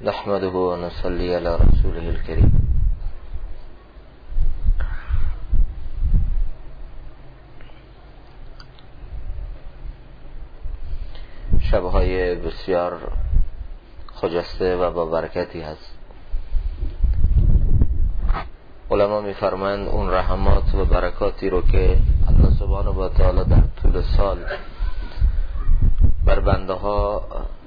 نحمده و نصلي على رسوله الكريم. شبهای بسیار خجسته و با برکتی هست. علما می‌فرمایند اون رحمات و برکاتی رو که الله سبحانه و تعالی در طول سال بر بنده ها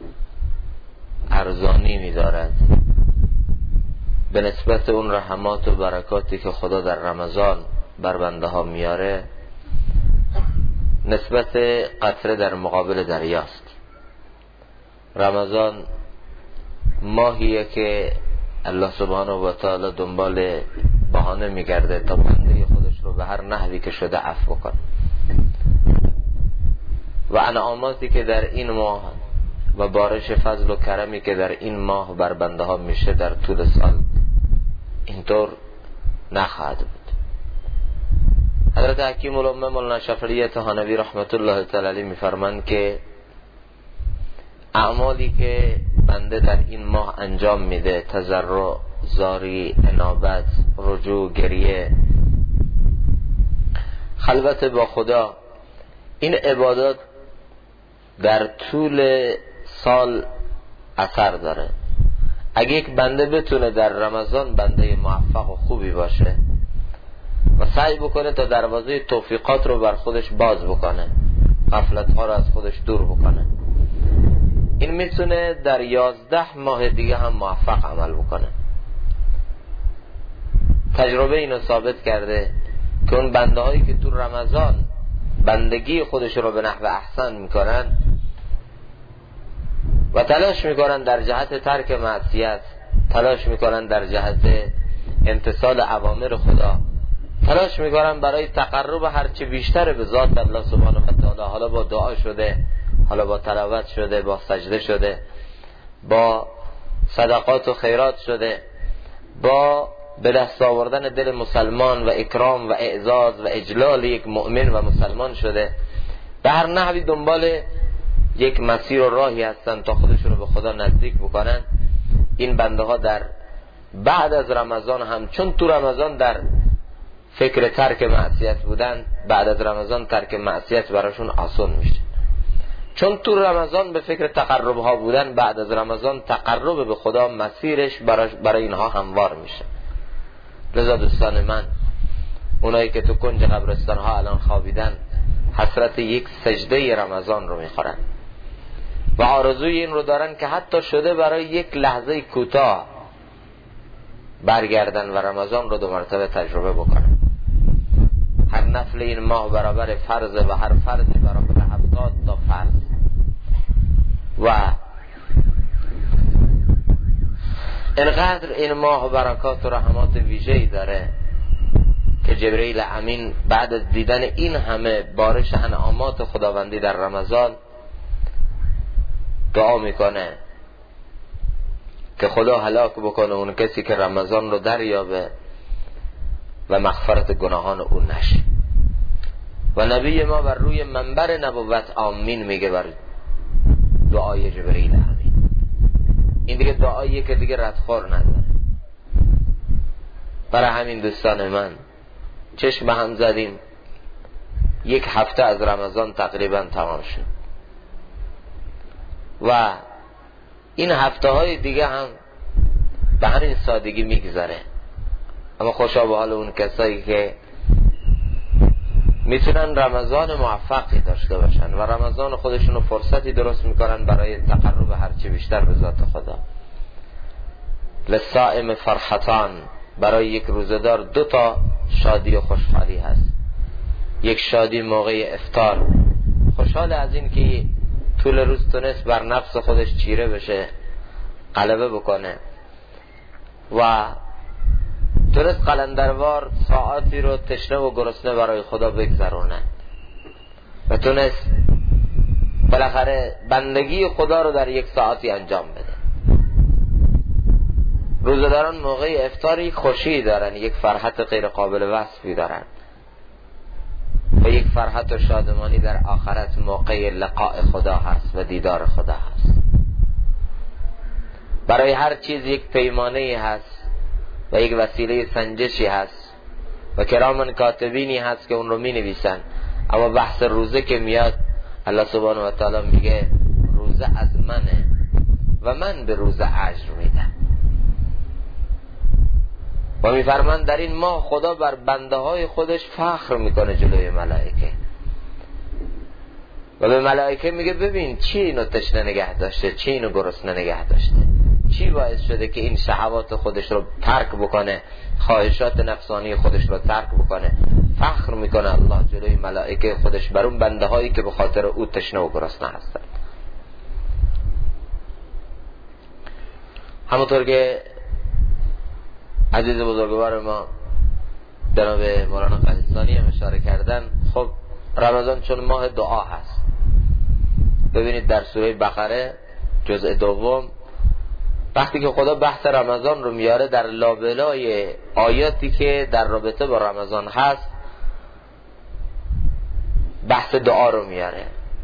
ارزانی می‌دارد، به نسبت اون رحمات و برکاتی که خدا در رمضان بر بنده ها میاره، نسبت قطره در مقابل دریاست. رمضان ماهیه که الله سبحانه و تعالی دنبال بهانه میگرده تا بنده خودش رو به هر نحوی که شده عفو کنه و انعاماتی که در این ماه و بارش فضل و کرمی که در این ماه بر بنده ها میشه در طول سال اینطور نخواهد بود. حضرت حکیم الامه مولانا شافعی طحانوی رحمت الله تعالی علیه میفرمایند که اعمالی که بنده در این ماه انجام میده، تضرع، زاری، انابت، رجوع، گریه، خلوت با خدا، این عبادات در طول سال اثر داره. اگه یک بنده بتونه در رمضان بنده موفق و خوبی باشه و سعی بکنه تا دروازه توفیقات رو بر خودش باز بکنه، غفلت ها رو از خودش دور بکنه، این میتونه در 11 ماه دیگه هم موفق عمل بکنه. تجربه اینو ثابت کرده که اون بنده هایی که تو رمضان بندگی خودش رو به نحو احسن میکنن و تلاش میکنن در جهت ترک معصیت، تلاش میکنن در جهت امتثال اوامر خدا، تلاش میکنن برای تقرب هرچی بیشتر به ذات الله سبحانه و تعالی، حالا با دعا شده، حالا با تلاوت شده، با سجده شده، با صدقات و خیرات شده، با به دست آوردن دل مسلمان و اکرام و اعزاز و اجلال یک مؤمن و مسلمان شده، به هر نحوی دنبال یک مسیر و راهی هستن تا خودشون رو به خدا نزدیک بکنن. این بنده ها در بعد از رمضان هم، چون تو رمضان در فکر ترک معصیت بودن، بعد از رمضان ترک معصیت براشون آسان میشه. چون تو رمضان به فکر تقرب ها بودن، بعد از رمضان تقرب به خدا مسیرش برای اینها هموار میشه. لذا دوستان من، اونایی که تو کنج قبرستان ها الان خوابیدن، حسرت یک سجده رمضان رو میخورن و آرزوی این رو دارن که حتی شده برای یک لحظه کوتاه برگردن و رمضان رو 2 مرتبه تجربه بکنن. هر نفل این ماه برابر فرض و هر فرض برابر 70 تا فرض. و اینقدر این ماه برکات و رحمات ویژه‌ای داره که جبرئیل امین بعد از دیدن این همه بارش انعامات خداوندی در رمضان دعا میکنه که خدا هلاک بکنه اون کسی که رمضان رو دریابه و مغفرت گناهان اون نشه. و نبی ما بر روی منبر نبوت آمین میگه بر دعای جبرئیل امین. این دیگه دعاییه که دیگه ردخور نداره. برای همین دوستان من، چشم هم زدیم، 1 هفته از رمضان تقریبا تمام شد و این هفته های دیگه هم به همین سادگی میگذره. اما خوشا به حال اون کسایی که میتونن رمضان موفقی داشته باشن و رمضان خودشونو فرصتی درست میکنن برای تقرب هرچی بیشتر به ذات خدا. للصائم فرحتان، برای یک روزدار 2 تا شادی و خوشحالی هست. یک شادی موقع افطار، خوشحال از این که طول روز تونست بر نفس خودش چیره بشه، غلبه بکنه و تونست قلندروار ساعاتی رو تشنه و گرسنه برای خدا بگذرونه و تونست بالاخره بندگی خدا رو در 1 ساعتی انجام بده. روزداران موقع افطاری خوشی دارن، یک فرحت غیر قابل وصفی دارن و یک فرحت و شادمانی در آخرت موقع لقاء خدا هست و دیدار خدا هست. برای هر چیز یک پیمانه هست و یک وسیله سنجشی هست و کرامن کاتبینی هست که اون رو می نویسن. اما بحث روزه که میاد، الله سبحانه و تعالی میگه روزه از منه و من به روزه اجر میدم. و میفرمان در این ماه خدا بر بنده های خودش فخر میکنه جلوی ملائکه و به ملائکه میگه ببین چی اینو تشنه نگه داشته، چی اینو گرسنه نگه داشته، چی باعث شده که این شهوات خودش رو ترک بکنه، خواهشات نفسانی خودش رو ترک بکنه. فخر میکنه الله جلوی ملائکه خودش بر اون بنده هایی که به خاطر او تشنه و گرسنه هستند. همونطور که عزیز بزرگوار ما جناب مولانا قلیستانی هم اشاره کردن، خب رمضان چون ماه دعا هست، ببینید در سوره بقره جزء دوم وقتی که خدا بحث رمضان رو میاره، در لابلای آیاتی که در رابطه با رمضان هست بحث دعا رو میاره.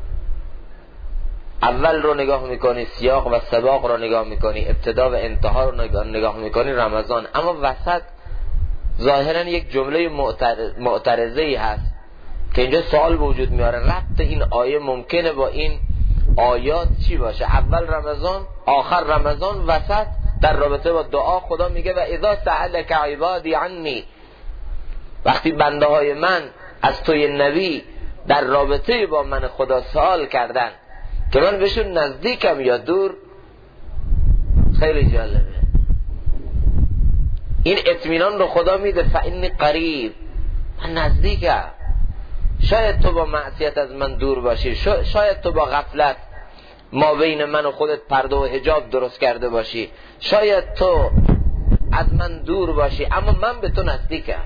اول رو نگاه میکنی سیاق و سباق رو نگاه میکنی، ابتدا و انتها رو نگاه میکنی رمضان، اما وسط ظاهرا یک جمله معترضه‌ای هست که اینجا سوال وجود میاره ربط این آیه ممکنه با این آیات چی باشه؟ اول رمضان، آخر رمضان، وسط در رابطه با دعا خدا میگه و اذا سألک عبادی عنی، وقتی بنده های من از توی نبی در رابطه با من خدا سوال کردن که من بهشون نزدیکم یا دور. خیلی جالبه این اطمینان رو خدا میده، فإنی قریب، من نزدیکم. شاید تو با معصیت از من دور باشی، شاید تو با غفلت ما بین من و خودت پرده و حجاب درست کرده باشی، شاید تو از من دور باشی، اما من به تو نزدیکم.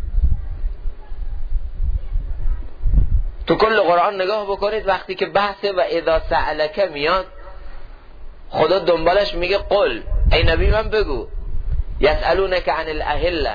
تو کل قرآن نگاه بکنید وقتی که بحث و اذا سألک میاد، خدا دنبالش میگه قل، ای نبی من بگو، یسألونک عن الاهله،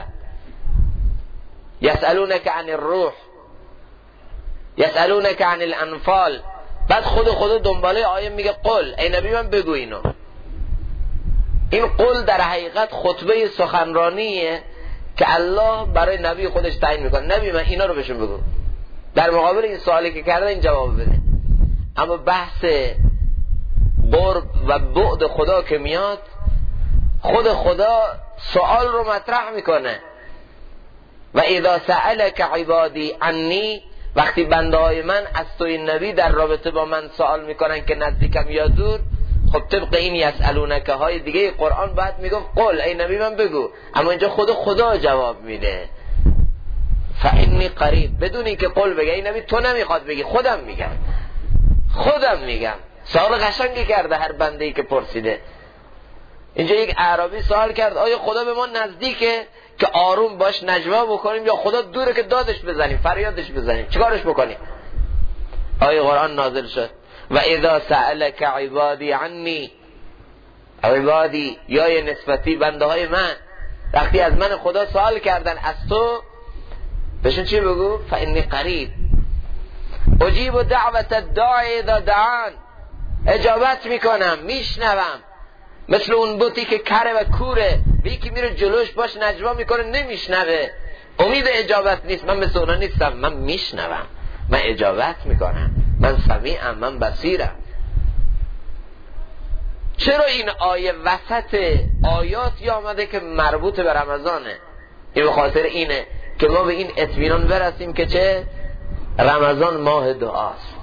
یسألونک عن الروح، یسألونک عن الانفال. بعد خدا دنباله آیه میگه قل، ای نبی من بگو اینو. این قل در حقیقت خطبه سخنرانیه که الله برای نبی خودش تعیین میکنه، نبی من اینا رو بهشون بگو، در مقابل این سوالی که کرده این جواب بده. اما بحث قرب و بعد خدا که میاد، خدا سوال رو مطرح میکنه و اذا سألک عبادی عنی، وقتی بنده های من از توی نبی در رابطه با من سوال میکنن که نزدیکم یا دور، خب طبق این یسألونک های دیگه قرآن باید میگفت قل، ای نبی من بگو، اما اینجا خدا جواب میده فإنی قریب، بدون اینکه قل بگه. ای نبی تو نمیخواد بگی، خودم میگم. سوال قشنگی کرده هر بنده‌ای که پرسیده. اینجا یک اعرابی سوال کرد آیا خدا به ما نزدیکه که آروم باش نجوا بکنیم، یا خدا دوره که دادش بزنیم، فریادش بزنیم، چیکارش بکنیم؟ آیه قرآن نازل شد و اذا سألک عبادی عنی، عبادی یا نسبتی بنده های من وقتی از من خدا سوال کردن از تو، بهشون چی بگو؟ فإنی قریب اجیب دعوت الداعی اذا دعان، اجابت میکنم، میشنوم. مثل اون بوتی که کره و کوره، بی که میره جلوش باش نجوا میکنه نمیشنوه، امید اجابت نیست. من مثل اونا نیستم، من میشنوم، من اجابت میکنم، من سمیعم، من بصیرم. چرا این آیه وسط آیاتی آمده که مربوط به رمضانه؟ این به خاطر اینه که ما به این اطمینان برسیم که چه؟ رمضان ماه دعاست.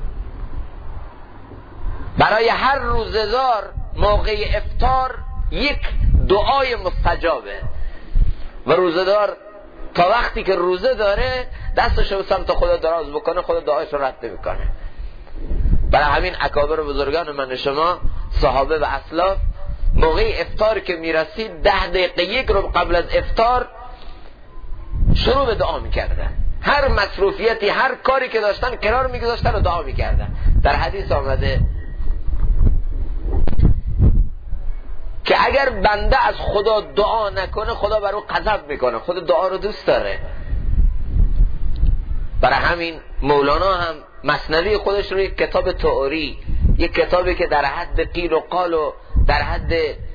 برای هر روزدار موقع افطار یک دعای مستجابه و روزدار تا وقتی که روزه داره دستش رو سمت خدا دراز بکنه، خدا دعایش رو رد میکنه. برای همین اکابر بزرگان من شما، صحابه و اسلاف، موقع افطار که میرسید 10 دقیقه یک رو قبل از افطار شروع به دعا میکردن. هر مصروفیتی، هر کاری که داشتن کنار میگذاشتن و دعا میکردن. در حدیث آمده که اگر بنده از خدا دعا نکنه خدا بر او غضب میکنه، خدا دعا رو دوست داره. برای همین مولانا هم مثنوی خودش رو یک کتاب تئوری، یک کتابی که در حد قیل و قال و در حد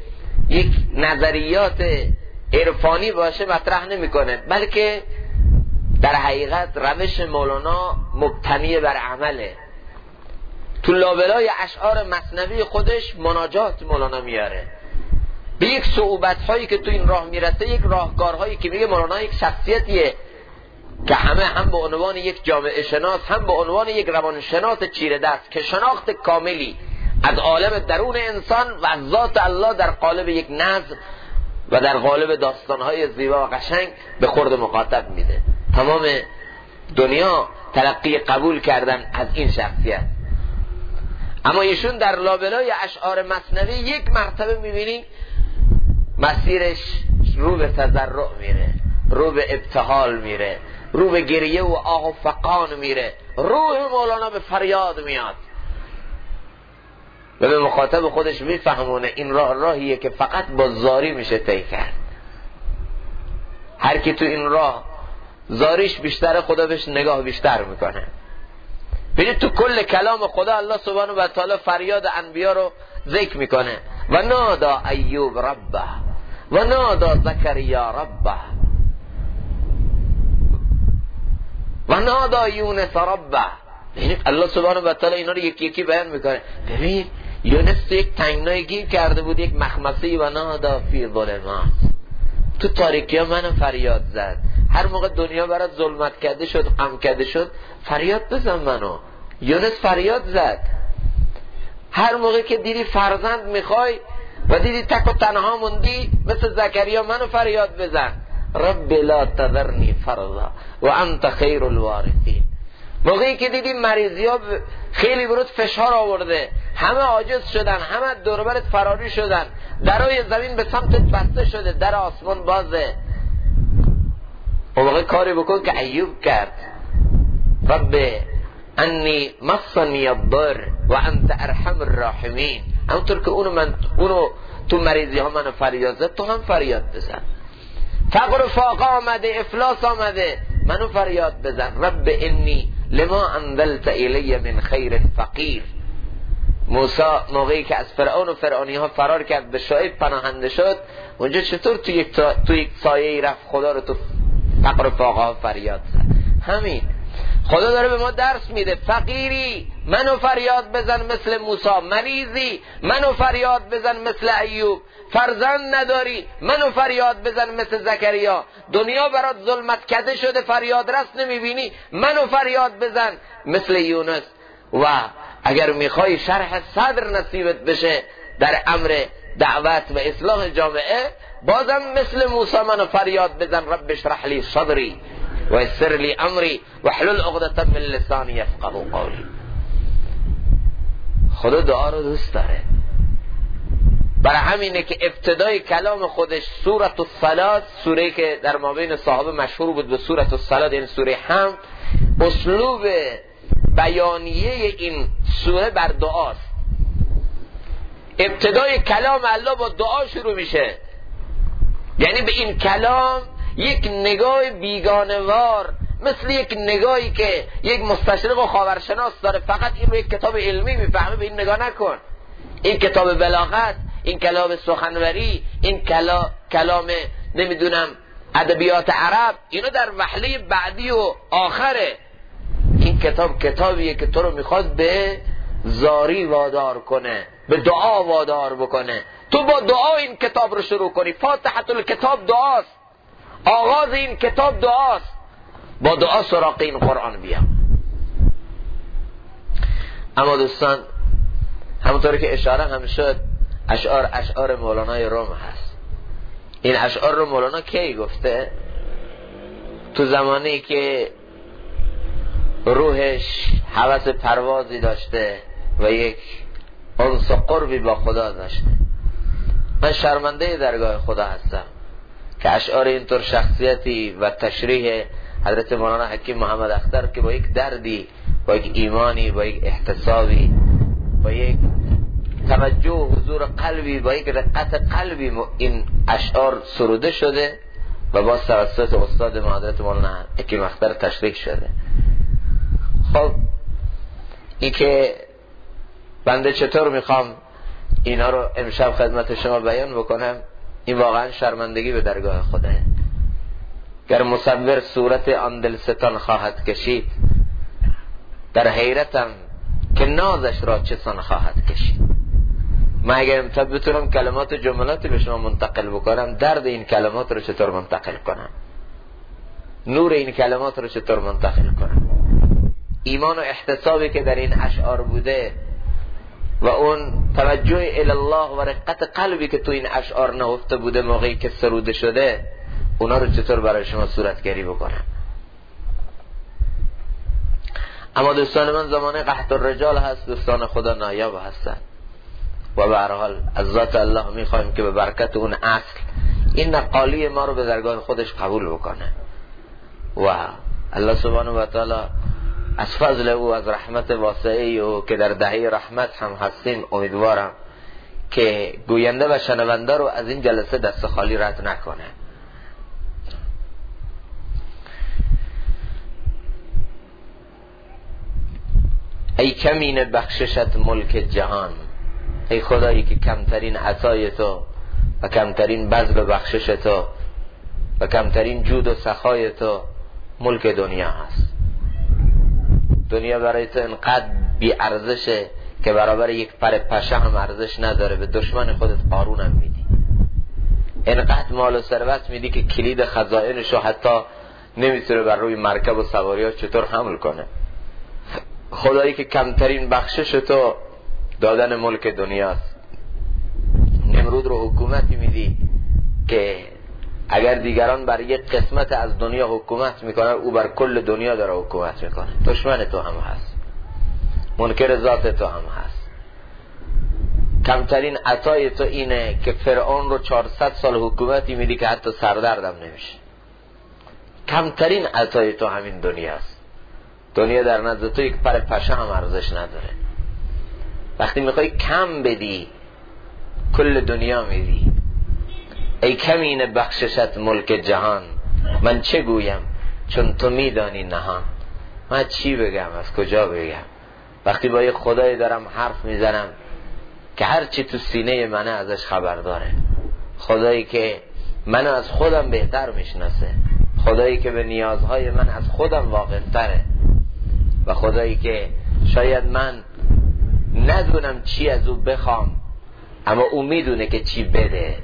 یک نظریات عرفانی باشه مطرح نمیکنه، بلکه در حقیقت روش مولانا مبتنی بر عمله. تو لابلای اشعار مثنوی خودش مناجات مولانا میاره، به یک صعوبت هایی که تو این راه میرسه، یک راهکارهایی که میگه مولانا یک شخصیتیه که هم به عنوان یک جامعه شناس، هم به عنوان یک روانشناس چیره دست که شناخت کاملی از عالم درون انسان و از ذات الله در قالب یک نظم و در قالب داستانهای زیبا و قشنگ به خورد مخاطب میده. تمام دنیا تلقی قبول کردن از این شخصیت، اما ایشون در لابلای اشعار مثنوی یک مرتبه میبینی مسیرش رو به تضرع میره، رو به ابتهال میره، رو به گریه و آه و فقان میره، روح مولانا به فریاد میاد و به مخاطب خودش میفهمونه این راهیه که فقط با زاری میشه طی کرد. هر کی تو این راه زاریش بیشتره، خدا بهش نگاه بیشتر میکنه. ببینید تو کل کلام خدا الله سبحانه و تعالی فریاد انبیا رو ذکر میکنه. و نادا ایوب ربه و نادا زکریا ربه و نادا یونس ربه. ببینید الله سبحانه و تعالی اینا رو یکی یکی بیان میکنه. ببین یونس تو یک تنگنای گیر کرده بود، یک مخمصه، و نادا فی ظلمات، تو تاریکی ها من فریاد زد. هر موقع دنیا برات ظلمت کرده شد، غم کرده شد، فریاد بزن منو. یونس فریاد زد. هر موقع که دیدی فرزند میخوای و دیدی تک و تنها موندی، مثل زکریا منو فریاد بزن، رب لا تذرنی فردا و انت خیر الوارثین. موقعی که دیدی مریضی ها خیلی برات فشار آورده، همه عاجز شدن، همه دوربرت فراری شدن، درای زمین به سمتت بسته شده، در آسمان بازه، اون موقع کاری بکن که ایوب کرد. رب انی مصنی الضر و انت ارحم الراحمین. همونطور که اونو تو مریضی ها منو فریاد زد، تو هم فریاد بزن. فقر و فاقه آمده، افلاس آمده، منو فریاد بزن. رب انی لما انزلت الی من خیر فقیر. موسی موقعی که از فرعون و فرعونی ها فرار کرد، به شعیب پناهنده شد، اونجا چطور تو یک سایه رفت خدا رو تو فقر و فاقه ها فریاد زد. همین خدا داره به ما درس میده. فقیری منو فریاد بزن مثل موسی، مریضی منو فریاد بزن مثل ایوب، فرزند نداری منو فریاد بزن مثل زکریا، دنیا برات ظلمت کده شده فریاد رس نمیبینی، منو فریاد بزن مثل یونس. و اگر میخوای شرح صدر نصیبت بشه در امر دعوت و اصلاح جامعه، بازم مثل موسی منو فریاد بزن، رب اشرح لی صدری و یسر لی امری و احلل عقدة من لسانی یفقهوا قولی. خدا دعا رو دوست داره. برای همینه که ابتدای کلام خودش سورة الصلاة، سوره که در مابین صحابه مشهور بود به سورة الصلاة، این سوره حمد، اسلوب بیانیه این سوره بر دعاست. ابتدای کلام الله با دعا شروع میشه، یعنی به این کلام یک نگاه بیگانوار، مثل یک نگاهی که یک مستشرق و خاورشناس داره، فقط این رو یک کتاب علمی میفهمه، به این نگاه نکن. این کتاب بلاغت، این کلام سخنوری، این کلام نمیدونم ادبیات عرب، اینو در وهله بعدی و آخره. این کتاب کتابیه که تو رو میخواد به زاری وادار کنه، به دعا وادار بکنه. تو با دعا این کتاب رو شروع کنی. فاتحة الکتاب دعاست، آغاز این کتاب دعاست. با دعا سراغ این قرآن بیا. اما دوستان، همونطور که اشاره هم شد، اشعار مولانای روم هست. این اشعار رو مولانا کی گفته؟ تو زمانی که روحش هوس پروازی داشته و یک انس و قربی با خدا داشته. من شرمنده درگاه خدا هستم که اشعار اینطور شخصیتی و تشریح حضرت مولانا حکیم محمد اختر که با یک دردی، با یک ایمانی، با یک احتسابی، با یک توجه و حضور قلبی، با یک رقت قلبی این اشعار سروده شده و با توسط استاد ما حضرت مولانا حکیم اختر تشریح شده. خب این که بنده چطور میخوام اینا رو امشب خدمت شما بیان بکنم، این واقعا شرمندگی به درگاه خداه. گر مصور صورت آن دلستان خواهد کشید، در حیرتم که نازش را چه سان خواهد کشید. من اگر امشب بتونم کلمات و جملاتی به شما منتقل بکنم، درد این کلمات رو چطور منتقل کنم، نور این کلمات رو چطور منتقل کنم، ایمان و احتسابی که در این اشعار بوده و اون توجه الی الله و رقت قلبی که تو این اشعار نهفته بوده موقعی که سروده شده، اونا رو چطور برای شما صورتگری بکنم. اما دوستان من زمانه قحط الرجال هست، دوستان خدا نایاب هستن و به هر حال از ذات الله میخوایم که به برکت اون اصل این نقالی ما رو به درگاه خودش قبول بکنه و الله سبحانه و تعالی از فضل او، از رحمت واسعی او که در دهه رحمت هم هستیم، امیدوارم که گوینده و شنونده رو از این جلسه دست خالی رد نکنه. ای کمین بخششت ملک جهان، ای خدایی که کمترین عطای تو و کمترین بذل بخشش تو و کمترین جود و سخای تو ملک دنیا هست. دنیا برای تو انقدر بی ارزشه که برابر یک پر پشه هم ارزش نداره. به دشمن خودت قارون هم میدی، انقدر مال و ثروت میدی که کلید خزائنشو حتی نمیتونه بر روی مرکب و سواری ها چطور حمل کنه. خدایی که کمترین بخشش تو دادن ملک دنیاست. نمرود رو حکومتی میدی که اگر دیگران بر یک قسمت از دنیا حکومت میکنن، او بر کل دنیا داره حکومت میکنه. دشمن تو هم هست، منکر ذات تو هم هست. کمترین عطای تو اینه که فرعون رو 400 سال حکومتی میدی که حتی سردردم نمیشه. کمترین عطای تو همین دنیاست. دنیا در نزد تو یک پر پشه هم ارزش نداره. وقتی میخوای کم بدی کل دنیا میدی. ای کمین بخششت ملک جهان، من چه گویم چون تو میدانی نهان. من چی بگم، از کجا بگم وقتی با یک خدای دارم حرف میزنم که هرچی تو سینه منه ازش خبر داره. خدایی که منو از خودم بهتر میشناسه، خدایی که به نیازهای من از خودم واقف تره و خدایی که شاید من ندونم چی از او بخوام اما او میدونه که چی بده.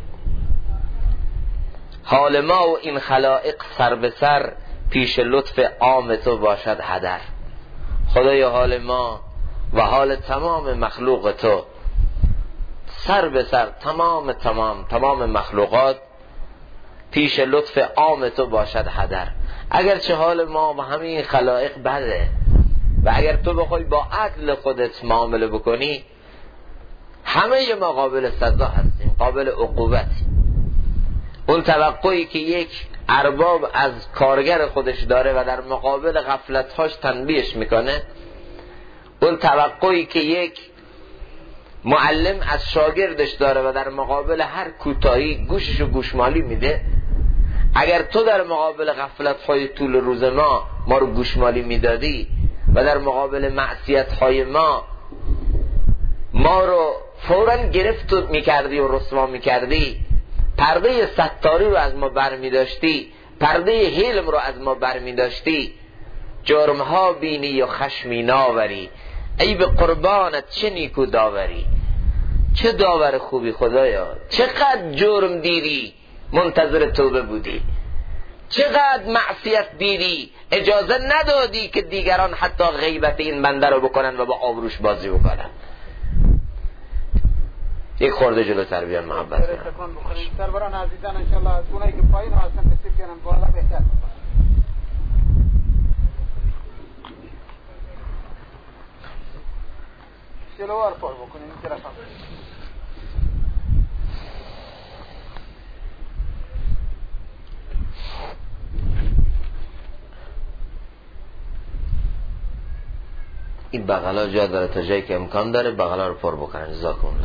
حال ما و این خلائق سر به سر، پیش لطف عام تو باشد هدر. خدای حال ما و حال تمام مخلوق تو سر به سر، تمام مخلوقات پیش لطف عام تو باشد هدر. اگرچه حال ما و همین خلائق بده و اگر تو بخوای با عدل خودت معامله بکنی، همه ما قابل سزا هستیم، قابل عقوبتی. اون توقعی که یک ارباب از کارگر خودش داره و در مقابل غفلت‌هاش تنبیهش میکنه، اون توقعی که یک معلم از شاگردش داره و در مقابل هر کوتاهی گوششو گوشمالی میده، اگر تو در مقابل غفلت‌های طول روز ما رو گوشمالی میدادی و در مقابل معصیت‌های ما رو فوراً گرفت میکردی و رسوا میکردی، پرده ستاری رو از ما برمی داشتی، پرده حلم رو از ما برمی داشتی، جرمها بینی و خشمی ناوری، ای به قربانت چه نیکو داوری. چه داور خوبی خدایا، چقدر جرم دیدی منتظر توبه بودی، چقدر معصیت دیدی اجازه ندادی که دیگران حتی غیبت این بنده رو بکنن و با آبروش بازی بکنن. یک خورده جلوتر بیان محبت کنم. سروران عزیزان انشالله از اونایی که پایین هستن تشریف بیارن بالا بهتر. شلوار پر بکنیم این طرف هم. این بغلا جا داره، تا جایی که امکان داره بغلا رو پر بکنن. جزاکم الله.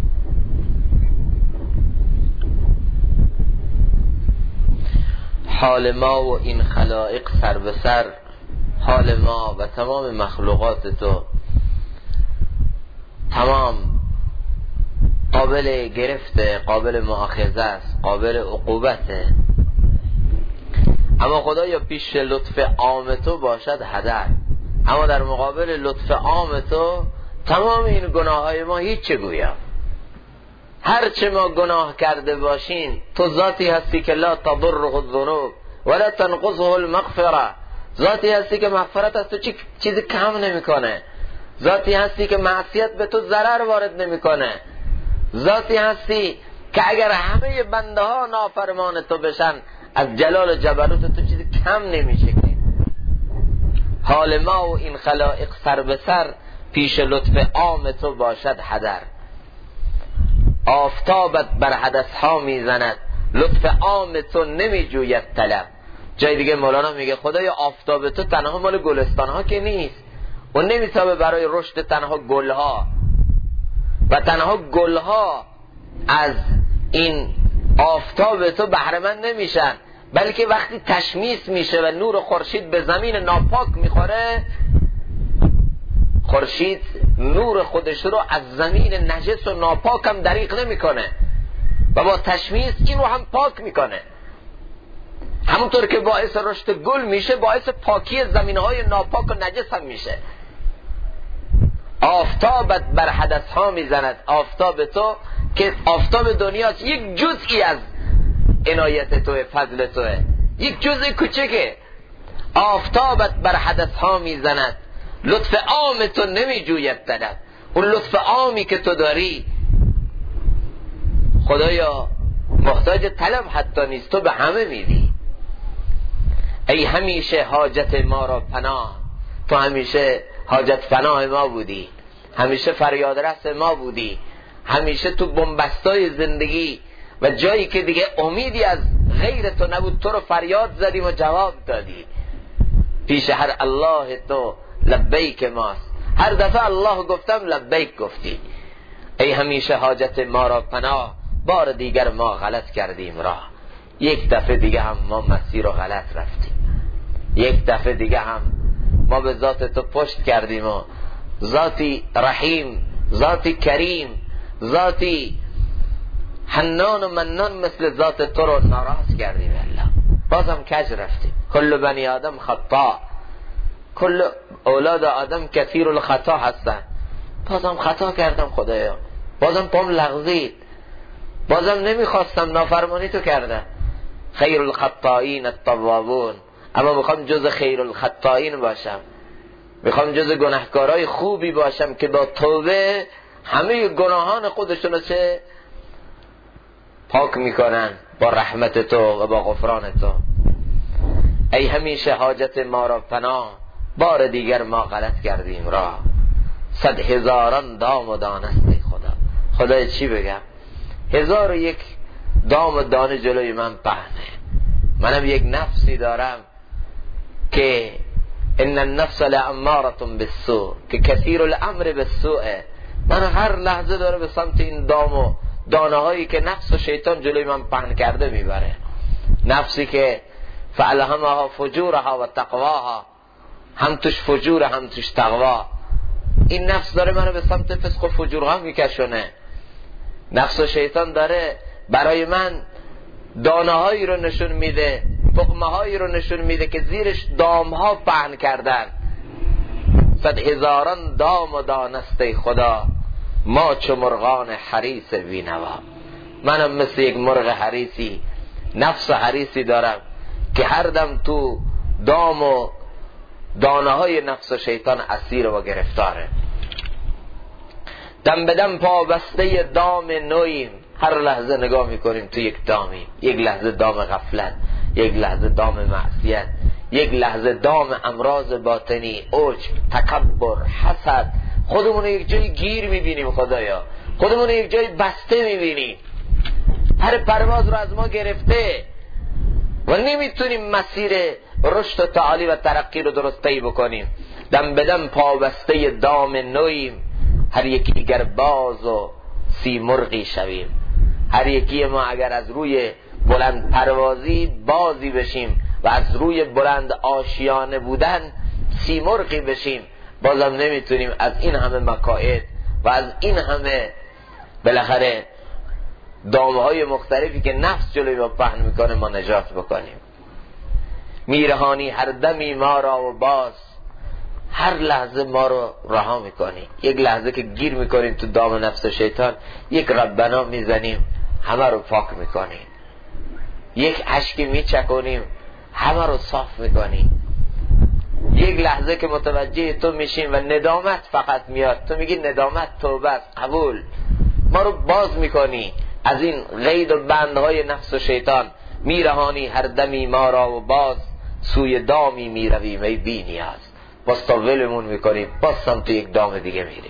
حال ما و این خلائق سر به سر، حال ما و تمام مخلوقات تو قابل گرفته، قابل مؤاخذه است، قابل عقوبته. اما خدایا پیش لطف عام تو باشد هدر، اما در مقابل لطف عام تو تمام این گناه های ما هیچ چه گویا. هرچه ما گناه کرده باشیم تو ذاتی هستی که لا تضره الذنوب ولا تنقصه المغفره، ذاتی هستی که مغفرت از تو چیزی کم نمیکنه، ذاتی هستی که معصیت به تو ضرر وارد نمیکنه، ذاتی هستی که اگر همه بنده ها نافرمان تو بشن از جلال و جبروت تو چیزی کم نمیشه. حال ما و این خلائق سر به سر پیش لطف عام تو باشد هدر. آفتابت بر حدث ها میزند، لطف عام تو نمیجوید طلب. جای دیگه مولانا میگه خدای آفتاب تو تنها مال گلستان ها که نیست، اون نمیتابه برای رشد تنها گل ها و تنها گل ها از این آفتاب تو بهره مند نمیشن، بلکه وقتی تشمیس میشه و نور خورشید به زمین ناپاک میخوره، خورشید نور خودش رو از زمین نجس و ناپاک هم دریغ نمیکنه و با تشمیس این رو هم پاک میکنه. همونطور که باعث رشد گل میشه، باعث پاکی زمینهای ناپاک و نجس هم میشه. آفتابت بر حدث ها میزند، آفتاب تو که آفتاب دنیاست یک جزئی از عنایت توه، فضل توه، یک جزء کوچکه. آفتابت بر حدث ها میزند، لطف عام تو نمیجوید طلب. اون لطف عامی که تو داری خدایا محتاج طلب حتی نیست، تو به همه میدی. ای همیشه حاجت ما را پناه، تو همیشه حاجت پناه ما بودی، همیشه فریاد رس ما بودی، همیشه تو بنبستای زندگی و جایی که دیگه امیدی از غیر تو نبود تو رو فریاد زدیم و جواب دادی. پیش هر الله تو لبیک ماست، هر دفعه الله گفتم لبیک گفتی. ای همیشه حاجت ما را پناه، بار دیگر ما غلط کردیم راه. یک دفعه دیگه هم ما مسیر رو غلط رفتیم، یک دفعه دیگه هم ما به ذات تو پشت کردیم و ذاتی رحیم، ذاتی کریم، ذاتی حنان و منان مثل ذات تو رو ناراض کردیم. الله بازم کج رفتیم. کل بنی آدم خطا، کل اولاد آدم کثیر الخطا هستن. بازم خطا کردم خدایا، بازم پام لغزید، بازم نمیخواستم، نافرمانی تو کردم. خیر الخطائین التوابون، اما میخوام جز خیر الخطائین باشم، میخوام جز گناهکارای خوبی باشم که با توبه همه گناهان خودشونو چه پاک میکنن با رحمت تو و با غفران تو. ای همیشه حاجت ما را پناه، بار دیگر ما غلط کردیم راه. 100 هزاران دام و دانسته خدا. خدای چی بگم؟ 1001 دام و دانه جلوی من پهنه. منم یک نفسی دارم که ان النفس لاماره بالسوء، که کثیر الامر بالسوء. من هر لحظه داره به سمت این دام و دانه هایی که نفس و شیطان جلوی من پهن کرده میبره. نفسی که فالهمها فجورها و تقواها، هم توش فجور هم توش تقوا. این نفس داره منو به سمت فسق و فجورها میکشونه. نفس و شیطان داره برای من دانه هایی رو نشون میده، تخمه هایی رو نشون میده که زیرش دام ها پهن کردن. 100 هزاران دام و دانسته خدا، ما چو مرغان حریص بینوا. منم مثل یک مرغ حریصی، نفس حریصی دارم که هر دم تو دام و دانه های نفس و شیطان اسیر و گرفتاره. دم به دم پابسته دام نویم، هر لحظه نگاه میکنیم تو یک دامی، یک لحظه دام غفلت، یک لحظه دام معصیت، یک لحظه دام امراض باطنی، عجب، تکبر، حسد. خودمون یک جای گیر میبینیم خدایا، خودمون یک جای بسته میبینیم، هر پرواز رو از ما گرفته و نمیتونیم مسیر رشد و تعالی و ترقی رو درست طی بکنیم. دم به دم پابسته دام نویم، هر یکی دیگر باز و سیمرغی شویم. هر یکی ما اگر از روی بلند پروازی بازی بشیم و از روی بلند آشیانه بودن سیمرغی بشیم، بازم نمیتونیم از این همه مکائد و از این همه بالاخره دامهای مختلفی که نفس جلوی ما پهن میکنه ما نجات بکنیم. میرهانی هر دمی ما را و باز، هر لحظه ما رو رها میکنی. یک لحظه که گیر میکنیم تو دام نفس و شیطان، یک ربنا میزنیم همه رو پاک میکنی. یک اشکی میچکونیم همه رو صاف میکنی. یک لحظه که متوجه تو میشیم و ندامت فقط میاد، تو میگی ندامت توبه است، قبول، ما رو باز میکنی از این قید و بندهای نفس و شیطان. میرهانی هر دمی ما را و باز، سوی دامی میرویم ای بی نیاز. باز تا ولمون میکنیم، باز سمت یک دام دیگه میریم.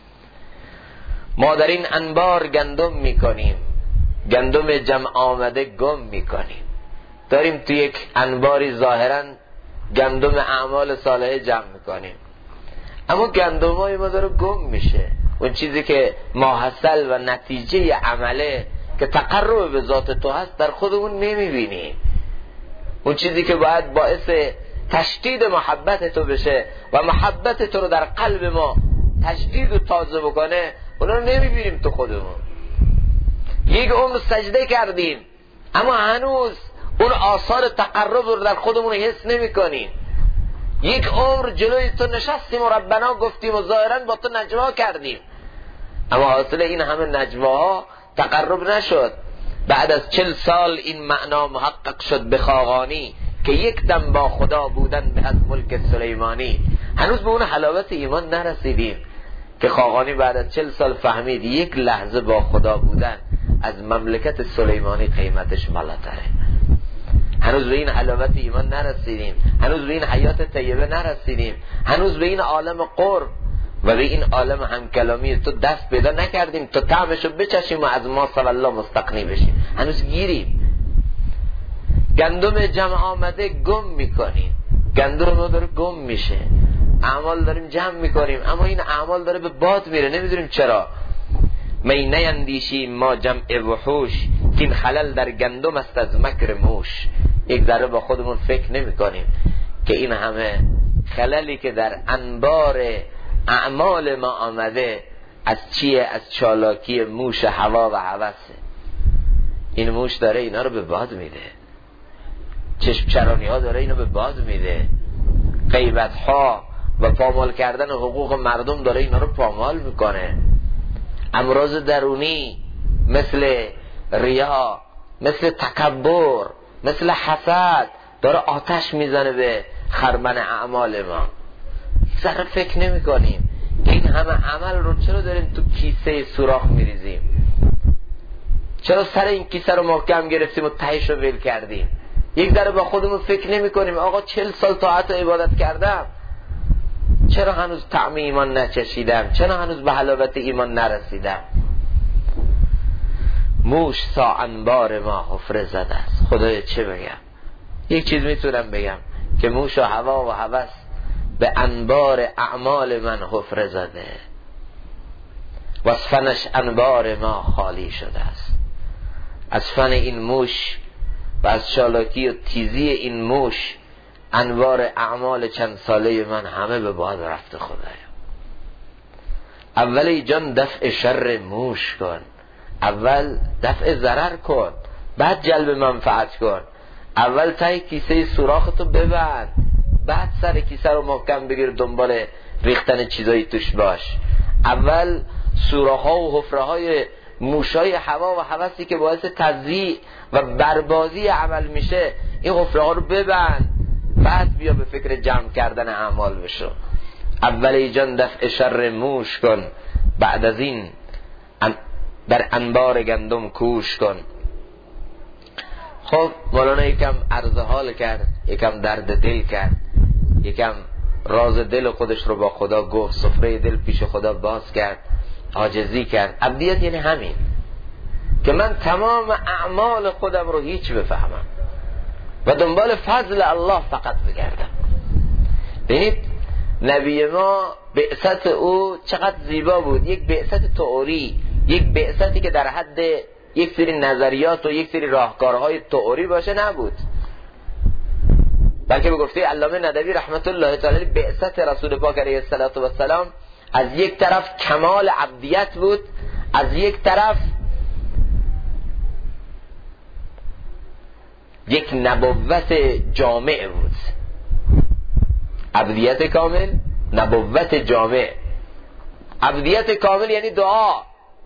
ما در این انبار گندم میکنیم، گندم جمع آمده گم میکنیم. داریم تو یک انباری ظاهرا گندم اعمال صالحه جمع میکنیم، اما گندمای ما داره گم میشه. اون چیزی که ماحصل و نتیجه عمله که تقرب به ذات تو هست در خودمون نمیبینیم. اون چیزی که باید باعث تشدید محبت تو بشه و محبت تو رو در قلب ما تجدید و تازه بکنه، اونا رو نمیبینیم تو خودمون. یک عمر سجده کردیم اما هنوز اون آثار تقرب رو در خودمون حس نمی کنیم. یک عمر جلوی تو نشستیم و ربنا گفتیم و ظاهرا با تو نجوا کردیم، اما حاصل این همه نجواها تقرب نشد. بعد از 40 سال این معنا محقق شد به خاقانی که یک دم با خدا بودن به از ملک سلیمانی. هنوز به اون حلاوت ایمان نرسیدیم که خاقانی بعد از 40 سال فهمید یک لحظه با خدا بودن از مملکت سلیمانی قیمتش بالاتره. هنوز به این حلاوت ایمان نرسیدیم، هنوز به این حیات طیبه نرسیدیم، هنوز به این عالم قرب و به این عالم همکلامی تو دست پیدا نکردیم تا طعمشو بچشیم و از ما صلی الله مستغنی بشیم. هنوز گیریم. گندم جمع آمده گم میکنیم، گندم ما داره گم میشه. اعمال داریم جمع میکنیم اما این اعمال داره به باد میره، نمیدونیم چرا. می نیندیشیم ما جمع وحوش، که این خلل در گندم است از مکر موش. یک ذره با خودمون فکر نمی کنیم که این همه خللی که در انبار اعمال ما آمده از چیه؟ از چالاکی موش هوا و هوسه. این موش داره اینا رو به باد میده، چشم چرانی ها داره اینو به باد میده، غیبت ها و پامال کردن حقوق مردم داره اینا رو پامال میکنه. امراض درونی مثل ریا، مثل تکبر، مثل حسد داره آتش میزنه به خرمن اعمال ما. ذره فکر نمی کنیم که این همه عمل رو چرا داریم تو کیسه سوراخ میریزیم؟ چرا سر این کیسه رو محکم گرفتیم و تهش رو ول کردیم؟ یک ذره با خودمون فکر نمی کنیم آقا 40 سال طاعت و عبادت کردم، چرا هنوز طعم ایمان نچشیدم؟ چرا هنوز به حلاوت ایمان نرسیدم؟ موش تا انبار ما حفره زده است. خدایا چه بگم؟ یک چیز میتونم بگم که موش و هوا و هوس به انبار اعمال من حفره زده و از فنش انبار ما خالی شده است. از فن این موش و از چالاکی و تیزی این موش انوار اعمال چند ساله من همه به باد رفته. خدایا اول ای جان دفع شر موش کن، اول دفع ضرر کن، بعد جلب منفعت کن. اول تای کیسه سوراختو ببند، بعد سر کیسه رو محکم بگیر دنبال ریختن چیزایی توش باش. اول سوراخ‌ها و حفره‌های موشای هوا و هوسی که باعث تضییع و بربازی عمل میشه این حفره‌ها رو ببند، بعد بیا به فکر جمع کردن اعمال بشو. اول ای جان دفع شر موش کن، بعد از این در انبار گندم کوش کن. خب مولانا یکم عرض حال کرد، یکم درد دل کرد، یکم راز دل خودش رو با خدا گفت، سفره دل پیش خدا باز کرد، عاجزی کرد. عبدیت یعنی همین که من تمام اعمال خودم رو هیچ بفهمم و دنبال فضل الله فقط بگردم. ببینید نبی ما بعثت او چقدر زیبا بود. یک بعثت تئوری، یک بعثتی که در حد یک سری نظریات و یک سری راهکارهای تئوری باشه نبود، بلکه به گفته علامه ندوی رحمت الله تعالی بعثت رسول پاک علیه السلام از یک طرف کمال عبدیت بود، از یک طرف یک نبوت جامع بود. عبدیت کامل، نبوت جامع. عبدیت کامل یعنی دعا،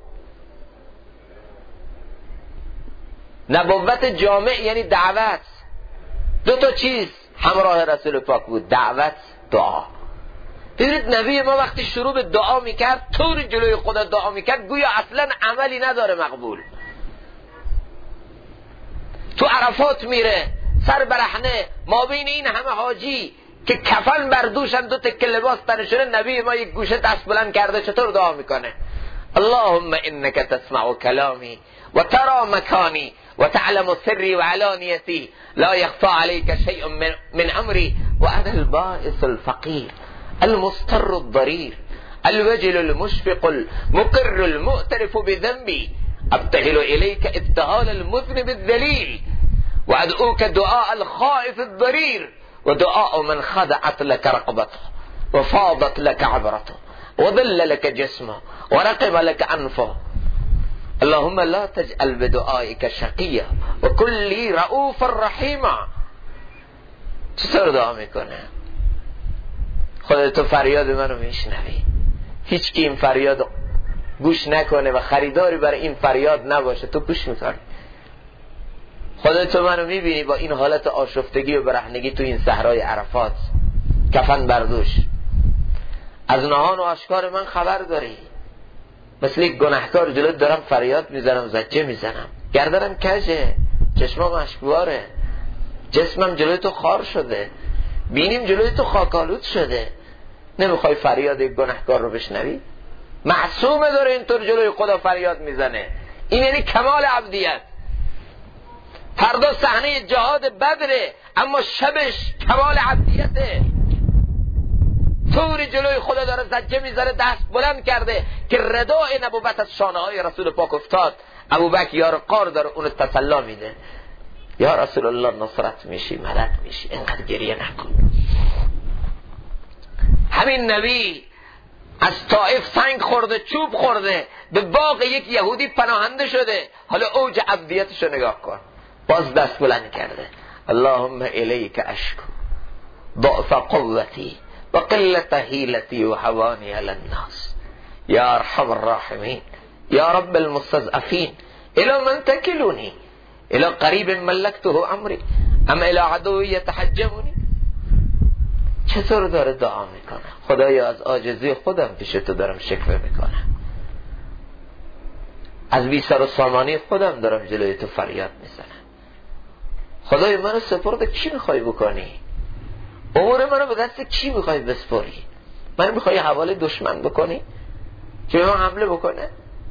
نبوت جامع یعنی دعوت. دو تا چیز همراه رسول پاک بود، دعوت، دعا. ببینید نبی ما وقتی شروع به دعا میکرد، طوری جلوی خدا دعا میکرد گویا اصلا عملی نداره مقبول. تو عرفات میره سر برهنه، ما بین این همه حاجی که کفن بر دوشن، دو تکه لباس تنشونه، نبی ما یک گوشه دست بلند کرده چطور دعا میکنه؟ اللهم انك تسمع كلامي وترى مكاني وتعلم سري وعلانيتي لا يخفى عليك شيء من امري وانا البائس الفقير المضطر الضرير الوجل المشفق المقر المؤترف بذنبي ابتهل اليك ابتهال المذنب الذليل وادعوك دعاء الخائف الضرير ودعاء من خضعت لك رقبته وفاضت لك عبرته وذل لك جسمه ورقب لك أنفه اللهم لا تجعل بدعائك شقيا وكن لي رؤوفا رحيما. چطور دعا میکنه؟ خودت فریاد منو میشنوی، هیچ کی این فریاد گوش نکنه و خریداری برای این فریاد نباشه، تو گوش میکنی. خودت منو میبینی با این حالت آشفتگی و برهنگی تو این صحرای عرفات، کفن بردوش، از نهان و آشکار من خبر داری. مثل یک گناهکار جلوت دارم فریاد میزنم، زجه میزنم، گردنم کجه، چشمم اشکواره، جسمم جلوی تو خار شده، بینیم جلوی تو خاکالود شده. نمیخوای فریاد یک گناهکار رو بشنوی؟ معصومه داره اینطور جلوی خدا فریاد میزنه. این یعنی کمال عبدیت. فردا صحنه جهاد بدره، اما شبش کمال عبدیته. طوری جلوی خدا داره زجه میزنه، دست بلند کرده که رداء نبوت از شانه های رسول پاک افتاد. ابوبکر یار قار داره اون تسلا میده، یا رسول الله نصرت میشی، مدد میشی، اینقدر گریه نکن. همین نبی از طائف سنگ خورده، چوب خورده، به باغ یک یهودی پناهنده شده. حالا اوج عبدیتشو نگاه کن، باز دست بلند کرده، اللهم الیک اشکو ضعف قوتی و قلت حیلتی و حوانی علی الناس یا ارحم الراحمین یا رب المستضعفین الی من تکلونی الی قریب ملکته امری ام الی عدو یتحجمونی. چطور داره دعا میکنه؟ خدایا از عاجزی خودم پیش تو دارم شکوه میکنم، از بی سر و سامانی خودم دارم جلوی تو فریاد میزنم. خدای منو سپرده چی میخوای بکنی؟ امور منو به دست کی میخوای بسپاری؟ منو میخوای حواله دشمن بکنی که به من حمله بکنه؟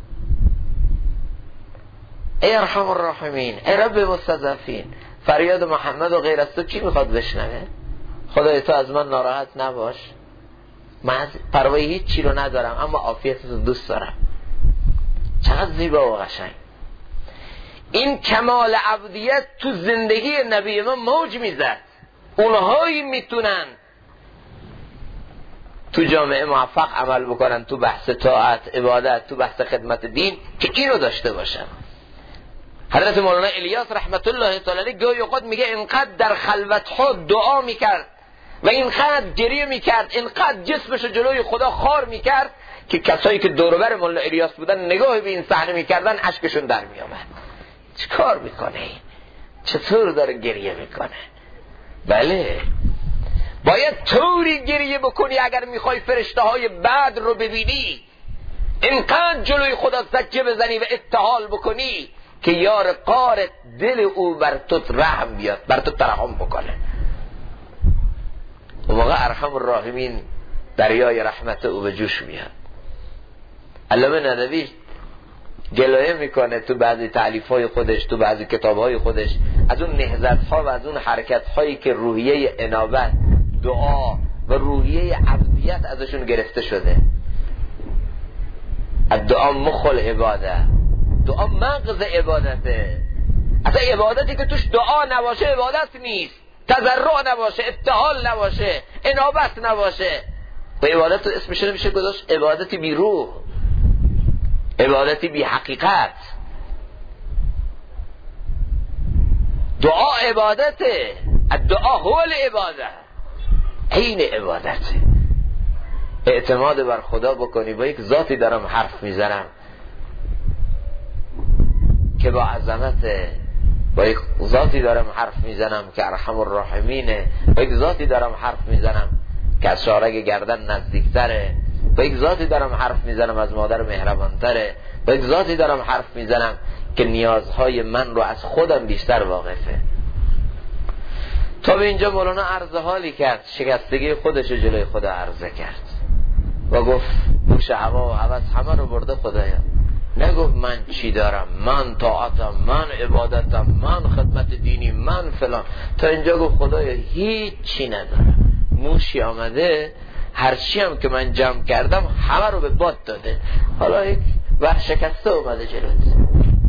ای ارحم الراحمین، ای رب مستضعفین، فریاد محمد و غیر از تو کی میخواد بشنوه؟ خدای تو از من ناراحت نباش، من پروای هیچ چی رو ندارم، اما عافیت تو دوست دارم. چقدر زیبا و قشنگ. این کمال عبدیت تو زندگی نبی ما موج میزد. اونهایی میتونن تو جامعه موفق عمل بکنن، تو بحث طاعت، عبادت، تو بحث خدمت دین، که اینو داشته باشن. حضرت مولانا الیاس رحمت الله تعالی علیه گاهی اوقات میگه اینقدر در خلوت‌ها دعا میکرد و اینقدر گریه میکرد، اینقدر جسمشو جلوی خدا خار میکرد که کسایی که دور و بر مولانا الیاس بودن نگاه به این صحنه میکردن اشکشون در میامد. چه کار میکنه؟ چطور داره گریه میکنه؟ بله، باید طوری گریه بکنی اگر میخوای فرشته های بعد رو ببینی، اینقدر جلوی خدا زجه بزنی و ابتهال بکنی که یار قارت دل او بر تو رحم بیاد، بر تو ترحم بکنه. و موقع ارحم الراحمین دریای رحمت او به جوش میاد. علامه ندوی گلایه میکنه تو بعضی تعلیف های خودش، تو بعضی کتاب های خودش، از اون نهضت ها و از اون حرکت هایی که روحیه انابت، دعا و روحیه عبدیت ازشون گرفته شده. الدعا مخ العباده، دعا مغز عبادته. اصلا عبادتی که توش دعا نباشه عبادت نیست، تضرع نباشه، ابتهال نباشه، انابت نباشه، و عبادت تو اسمش نمیشه گذاشت عبادتی بی روح، عبادتی بی حقیقت. دعا عبادته، الدعا هو العباده، عین عبادته. اعتماد بر خدا بکنی با یک ذاتی دارم حرف میزنم که با عظمته، با یک ذاتی دارم حرف میزنم که ارحم الراحمینه، با یک ذاتی دارم حرف میزنم که از شارگ گردن نزدیکتره، با یک ذاتی دارم حرف میزنم از مادر مهربانتره، با یک ذاتی دارم حرف میزنم که نیازهای من رو از خودم بیشتر واقفه. تا به اینجا مولانا عرض حالی کرد، شکستگی خودش جلوی خدا عرضه کرد و گفت گوش هوا و هوس همه رو برده خدایا. نگفت من چی دارم، من طاعتم، من عبادتم، من خدمت دینی، من فلان. تا اینجا گفت خدایا هیچ چی ندارم. موشی آمده هرچی هم که من جمع کردم همه رو به باد داده. حالا یک ورشکسته اومده جلوت،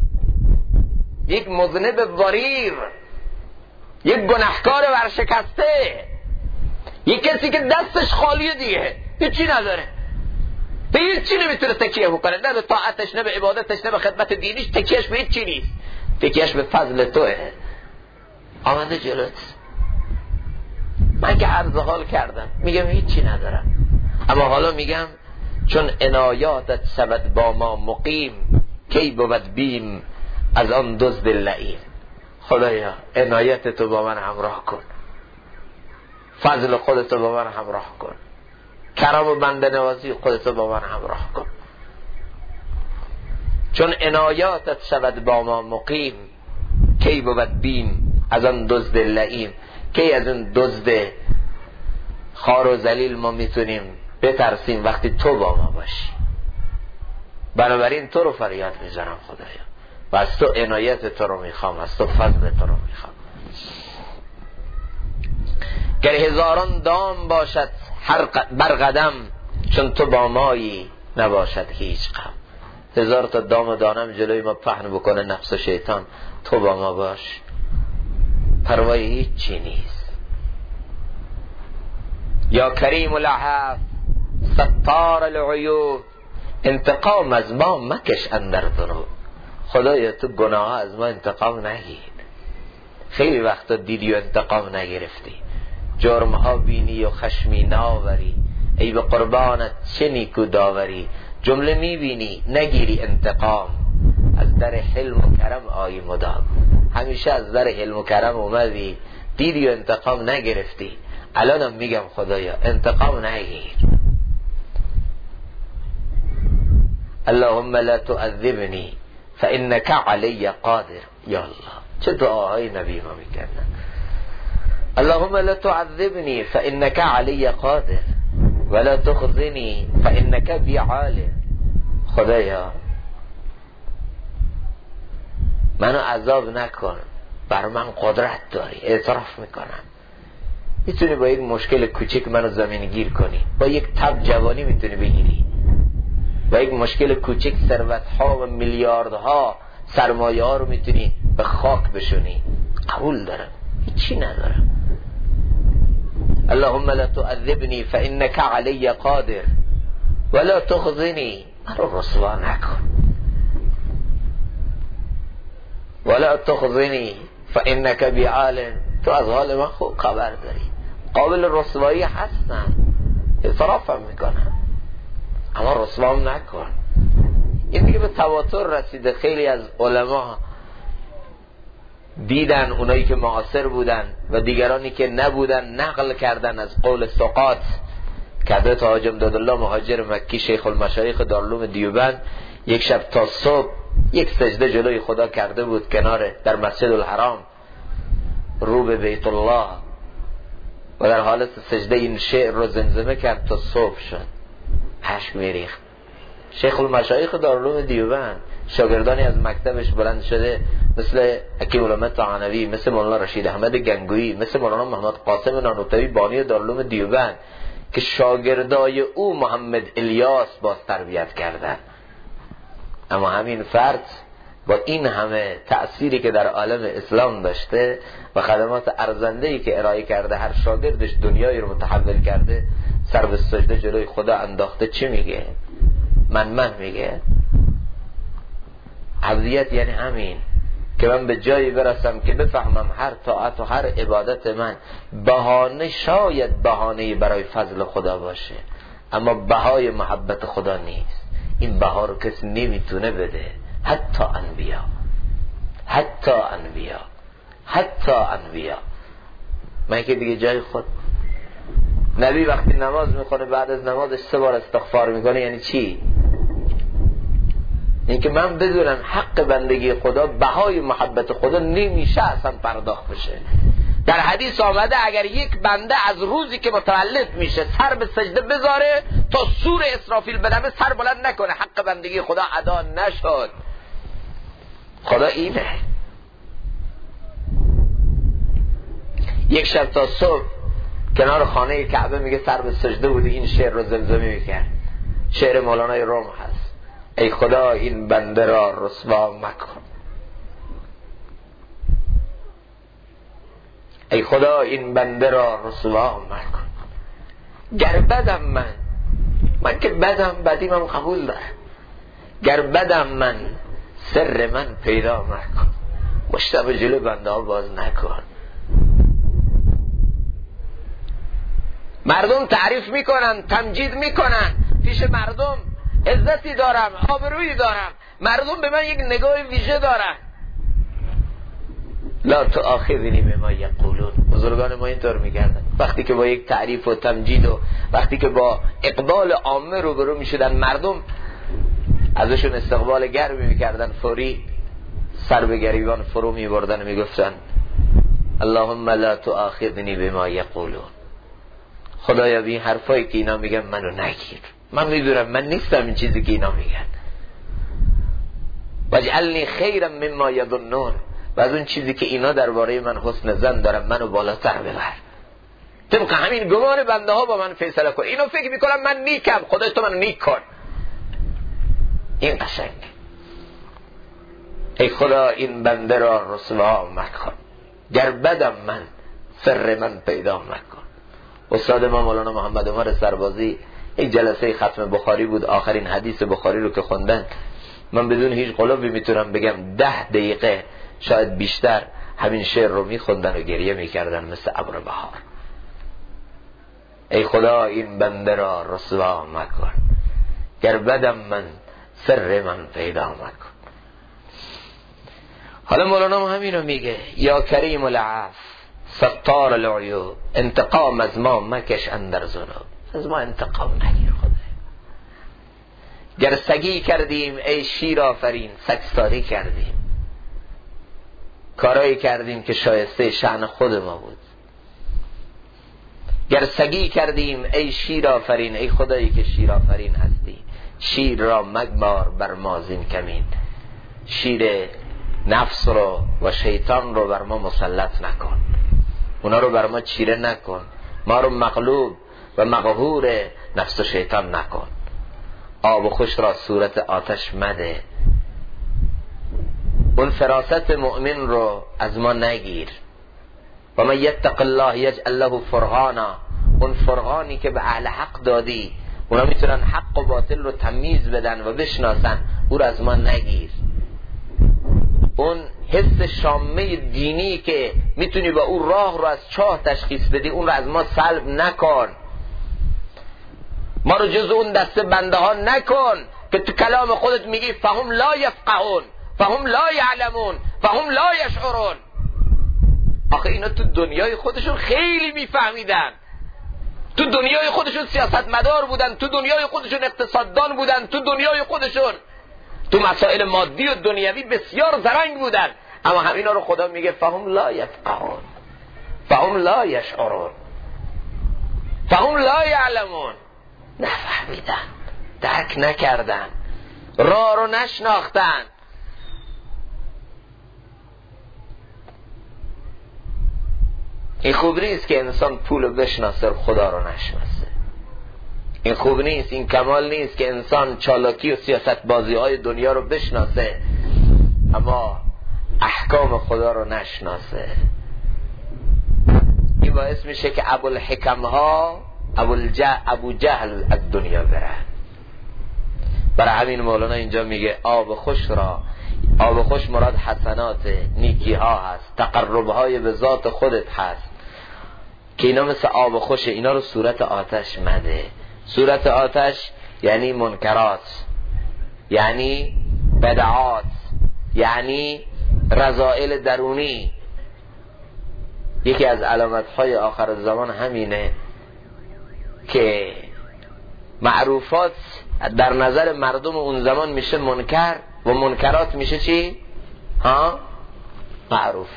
یک مذنب وریر، یک گناهکار ورشکسته، یک کسی که دستش خالیه دیگه، هیچی نداره، به هیچ چی نمیتونه تکیه بکنه، نه به طاعتش، نه به عبادتش، نه به خدمت دینیش. تکیهش به هیچ چی نیست، تکیهش به فضل توه. آمده جلوت، من که عرض حال کردم میگم هیچی ندارم، اما حالا میگم چون عنایاتت شود با ما مقیم، کی بود بیم از آن دزد لعیم. خدایا عنایت تو با من همراه کن، فضل خودتو با من همراه کن، کرم و بنده نوازی خودتو با من همراه کن. چون عنایاتت شود با ما مقیم، کی بود بیم از آن دزد لعیم. کی از اون دزد خار و ذلیل ما میتونیم بترسیم وقتی تو با ما باشی. بنابراین تو رو فریاد میزنم خدایا و از تو عنایت تو رو میخوام، از تو فضل تو رو میخوام. گر هزاران دام باشد هر بر قدم، چون تو با مایی نباشد هیچ غم. هزار تا دام و دانم جلوی ما پهن بکنه نفس و شیطان، تو با ما باش، پروای هیچ چی نیست. یا کریم العفو ستار العیوب، انتقام از ما مکش اندر ذنوب. خدایا تو گناه از ما انتقام نگیر. خیلی وقتا دیدی و انتقام نگرفتی، جرم ها بینی و خشمی ناوری، ای به قربانت چه نیکو داوری. جمله میبینی نگیری انتقام، از در حلم و کرم آیی مدام. همیشه از در حلم و کرم اومدی، دیدی و انتقام نگرفتی. الانم میگم خدایا انتقام نگیر. اللهم لا تعذبنی فانک علی قادر. یا الله چه دعاهای نبی ما میکنن. اللهم لا تعذبنی فانک علی قادر ولا تخزنی فانک بی عالم. خدایا منو عذاب نکن، بر من قدرت داری، اعتراف میکنم. میتونی با یک مشکل کوچک منو زمین گیر کنی، با یک تب جوانی میتونی بگیری، با یک مشکل کوچک ثروت‌ها و میلیاردها سرمایه ها رو میتونی به خاک بشونی. قبول دارم، هیچی ندارم. اللهم لا تعذبنی فانک علی قادر ولا تخزنی، مرا رسوا نکن. ولا تخزنی فانک بی عالم، تو از حال من خوب خبر داری. قابل رسوایی هستم، اعترافم میکنم، اما رسوام نکن. این دیگه به تواتر رسیده. خیلی از علما دیدن، اونایی که معاصر بودن و دیگرانی که نبودن نقل کردن از قول ثقات که حضرت حاج امدادالله مهاجر مکی شیخ المشایخ دارالعلوم دیوبند یک شب تا صبح یک سجده جلوی خدا کرده بود کنار در مسجد الحرام رو به بیت الله و در حالت سجده این شعر رو زمزمه کرد تا صبح شد. اشک میریخت. شیخ المشایخ دارالعلوم دیوبند، شاگردانی از مکتبش بلند شده مثل حکیم الامه طحنوی، مثل مولانا رشید احمد گنگویی، مثل مولانا محمد قاسم نانوتوی بانی دارالعلوم دیوبند که شاگردای او محمد الیاس باز تربیت کردن. اما همین فرد با این همه تأثیری که در عالم اسلام داشته و خدمات ارزنده‌ای که ارائه کرده، هر شاگردش دنیایی رو متحول کرده، سر به سجده جلوی خدا انداخته. چی میگه؟ من میگه. عبدیت یعنی همین. که من به جایی برسم که بفهمم هر طاعت و هر عبادت من بهانه، شاید بهانه برای فضل خدا باشه، اما بهای محبت خدا نیست. این بها رو کسی نمیتونه بده، حتی انبیا، حتی انبیا، حتی انبیا. من که دیگه جای خود. نبی وقتی نماز میخونه بعد از نمازش 3 بار استغفار میکنه، یعنی چی؟ این که من بدونم حق بندگی خدا، بهای محبت خدا نمیشه اصلا پرداخت بشه. در حدیث آمده اگر یک بنده از روزی که متولد میشه سر به سجده بذاره تا سور اسرافیل بدمه سر بلند نکنه، حق بندگی خدا ادا نشد. خدا اینه. یک شب تا صبح کنار خانه کعبه میگه سر به سجده بود، این شعر رو زمزمه میکرد. شعر مولانا روم هست: ای خدا این بنده را رسوا مکن، ای خدا این بنده را رسوا مکن. گر بدم من که بدم، بدی من قبول دارم. گر بدم من، سر من پیدا مکن. مشتبه جلو بنده ها باز نکن. مردم تعریف میکنن، تمجید میکنن، پیش مردم عزتی دارم، آبرویی دارم، مردم به من یک نگاه ویژه دارن. لا تؤاخذنی بما یقولون. بزرگان ما اینطور میکردن وقتی که با یک تعریف و تمجید و وقتی که با اقبال عامه روبرو میشدن، مردم ازشون استقبال گرمی میکردن، فوری سر به گریبان فرو میبردن و میگفتن اللهم لا تؤاخذنی بما یقولون. خدایا بی حرفایی که اینا میگن منو نگیر، من میدونم من نیستم این چیزی که اینا میگن. واجعلنی خیرا مما یظنون. و از اون چیزی که اینا درباره من حسن ظن دارن منو بالاتر ببر. طبق همین گمان بنده ها با من فیصله کن. اینو فکر میکنم من نیکم، خدای تو منو نیک کن. این قشنگ. ای خدا این بنده را رسوا مکن، گر بدم من، سر من پیدا مکن. استاد ما مولانا محمد عمر سربازی یک جلسه ختم بخاری بود، آخرین حدیث بخاری رو که خوندن، من بدون هیچ قلوبی میتونم بگم 10 دقیقه شاید بیشتر همین شعر رو میخوندن و گریه میکردن مثل ابر بهار. ای خدا این بنده را رسوا مکن، گر بدم من، سر من پیدا مکن. حالا مولانا همین رو میگه: یا کریم العفو ستار العیوب، انتقام از ما مکش اندر ذنوب. از ما انتقام نگیر خدای. گر سگی کردیم ای شیر آفرین، سگساری کردیم، کارایی کردیم که شایسته شأن خود ما بود. گر سگی کردیم ای شیر آفرین، ای خدایی که شیر آفرین هستی، شیر را مگمار بر ما زین کمین. شیر نفس رو و شیطان رو بر ما مسلط نکن، اونا رو بر ما چیره نکن، ما رو مغلوب و مقهور نفس و شیطان نکن. آب و خوش را صورت آتش مده، اون فراست مؤمن رو از ما نگیر. و من یتق الله یجعل له فرقانا، اون فرقانی که به اهل حق دادی، اونا میتونن حق و باطل رو تمیز بدن و بشناسن، او رو از ما نگیر. اون حس شامه دینی که میتونی با اون راه رو از چاه تشخیص بدی، اون رو از ما سلب نکن. ما رو جز اون دسته بنده ها نکن که تو کلام خودت میگی فهم لا یفقهون، فهم لا یعلمون، فهم لا یشعرون. آخه اینا تو دنیای خودشون خیلی میفهمیدن، تو دنیای خودشون سیاستمدار بودن، تو دنیای خودشون اقتصاددان بودن، تو دنیای خودشون تو مسائل مادی و دنیوی بسیار زرنگ بودن، اما همینا رو خدا میگه فهم لا یفقهون، فهم لا یشعرون، فهم لا یعلمون. نفهمیدن، درک نکردن، راه رو نشناختن. این خوب نیست که انسان پول رو بشناسه، خدا رو نشناسه. این خوب نیست، این کمال نیست که انسان چالاکی و سیاست بازی های دنیا رو بشناسه اما احکام خدا رو نشناسه. این باعث میشه که ابوالحکم ها، ابو جهل از دنیا برن. برای همین مولانا اینجا میگه آب خوش را آب خوش مراد حسنات، نیکی ها هست، تقرب های به ذات خودت هست که اینا مثل آب خوشه. اینا رو صورت آتش مده. صورت آتش یعنی منکرات، یعنی بدعات، یعنی رذائل درونی. یکی از علامت‌های آخر الزمان همینه که معروفات در نظر مردم اون زمان میشه منکر و منکرات میشه چی؟ معروف.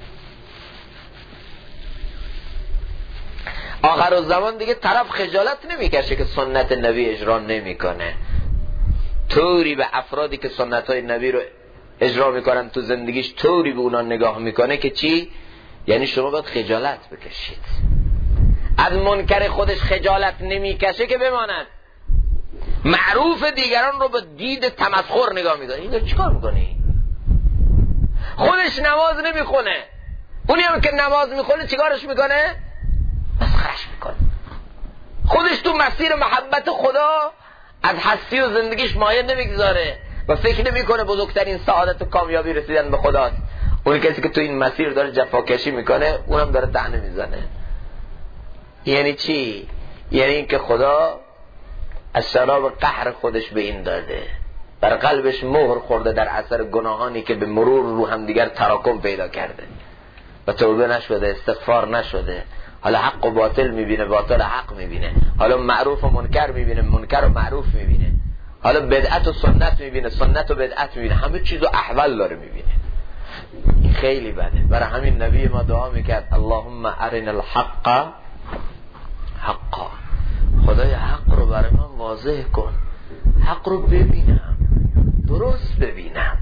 آخر الزمان دیگه طرف خجالت نمیکشه که سنت نبی اجرا نمیکنه. طوری به افرادی که سنت های نبی رو اجرا میکنن تو زندگیش طوری به اونا نگاه میکنه که چی؟ یعنی شما باید خجالت بکشید. از منکر خودش خجالت نمیکشه که بماند. معروف دیگران رو با دید تمسخر نگاه میکنه. این رو چیکار میکنی؟ خودش نماز نمیخونه، اونی هم که نماز میخونه چیکارش میکنه؟ مسخرش میکنه. خودش تو مسیر محبت خدا از هستی و زندگیش مایه نمیگذاره و فکر نمیکنه بزرگترین سعادت و کامیابی رسیدن به خداست. اون کسی که تو این مسیر داره جفاکشی میکنه اونم داره طعنه میزنه. یعنی چی؟ یعنی این که خدا از شراب قهر خودش به این داده، بر قلبش مهر خورده در اثر گناهانی که به مرور رو هم دیگر تراکم پیدا کرده و توبه نشده، استغفار نشده. حالا حق و باطل میبینه، باطل حق میبینه. حالا معروف و منکر میبینه، منکر و معروف میبینه. حالا بدعت و سنت میبینه، سنت و بدعت میبینه. همه چیز و احوال داره میبینه. این خیلی بده. برای همین نبی ما دعا میکرد اللهم ارنا الحق حقا. خدای حق رو برای من واضح کن، حق رو ببینم، درست ببینم.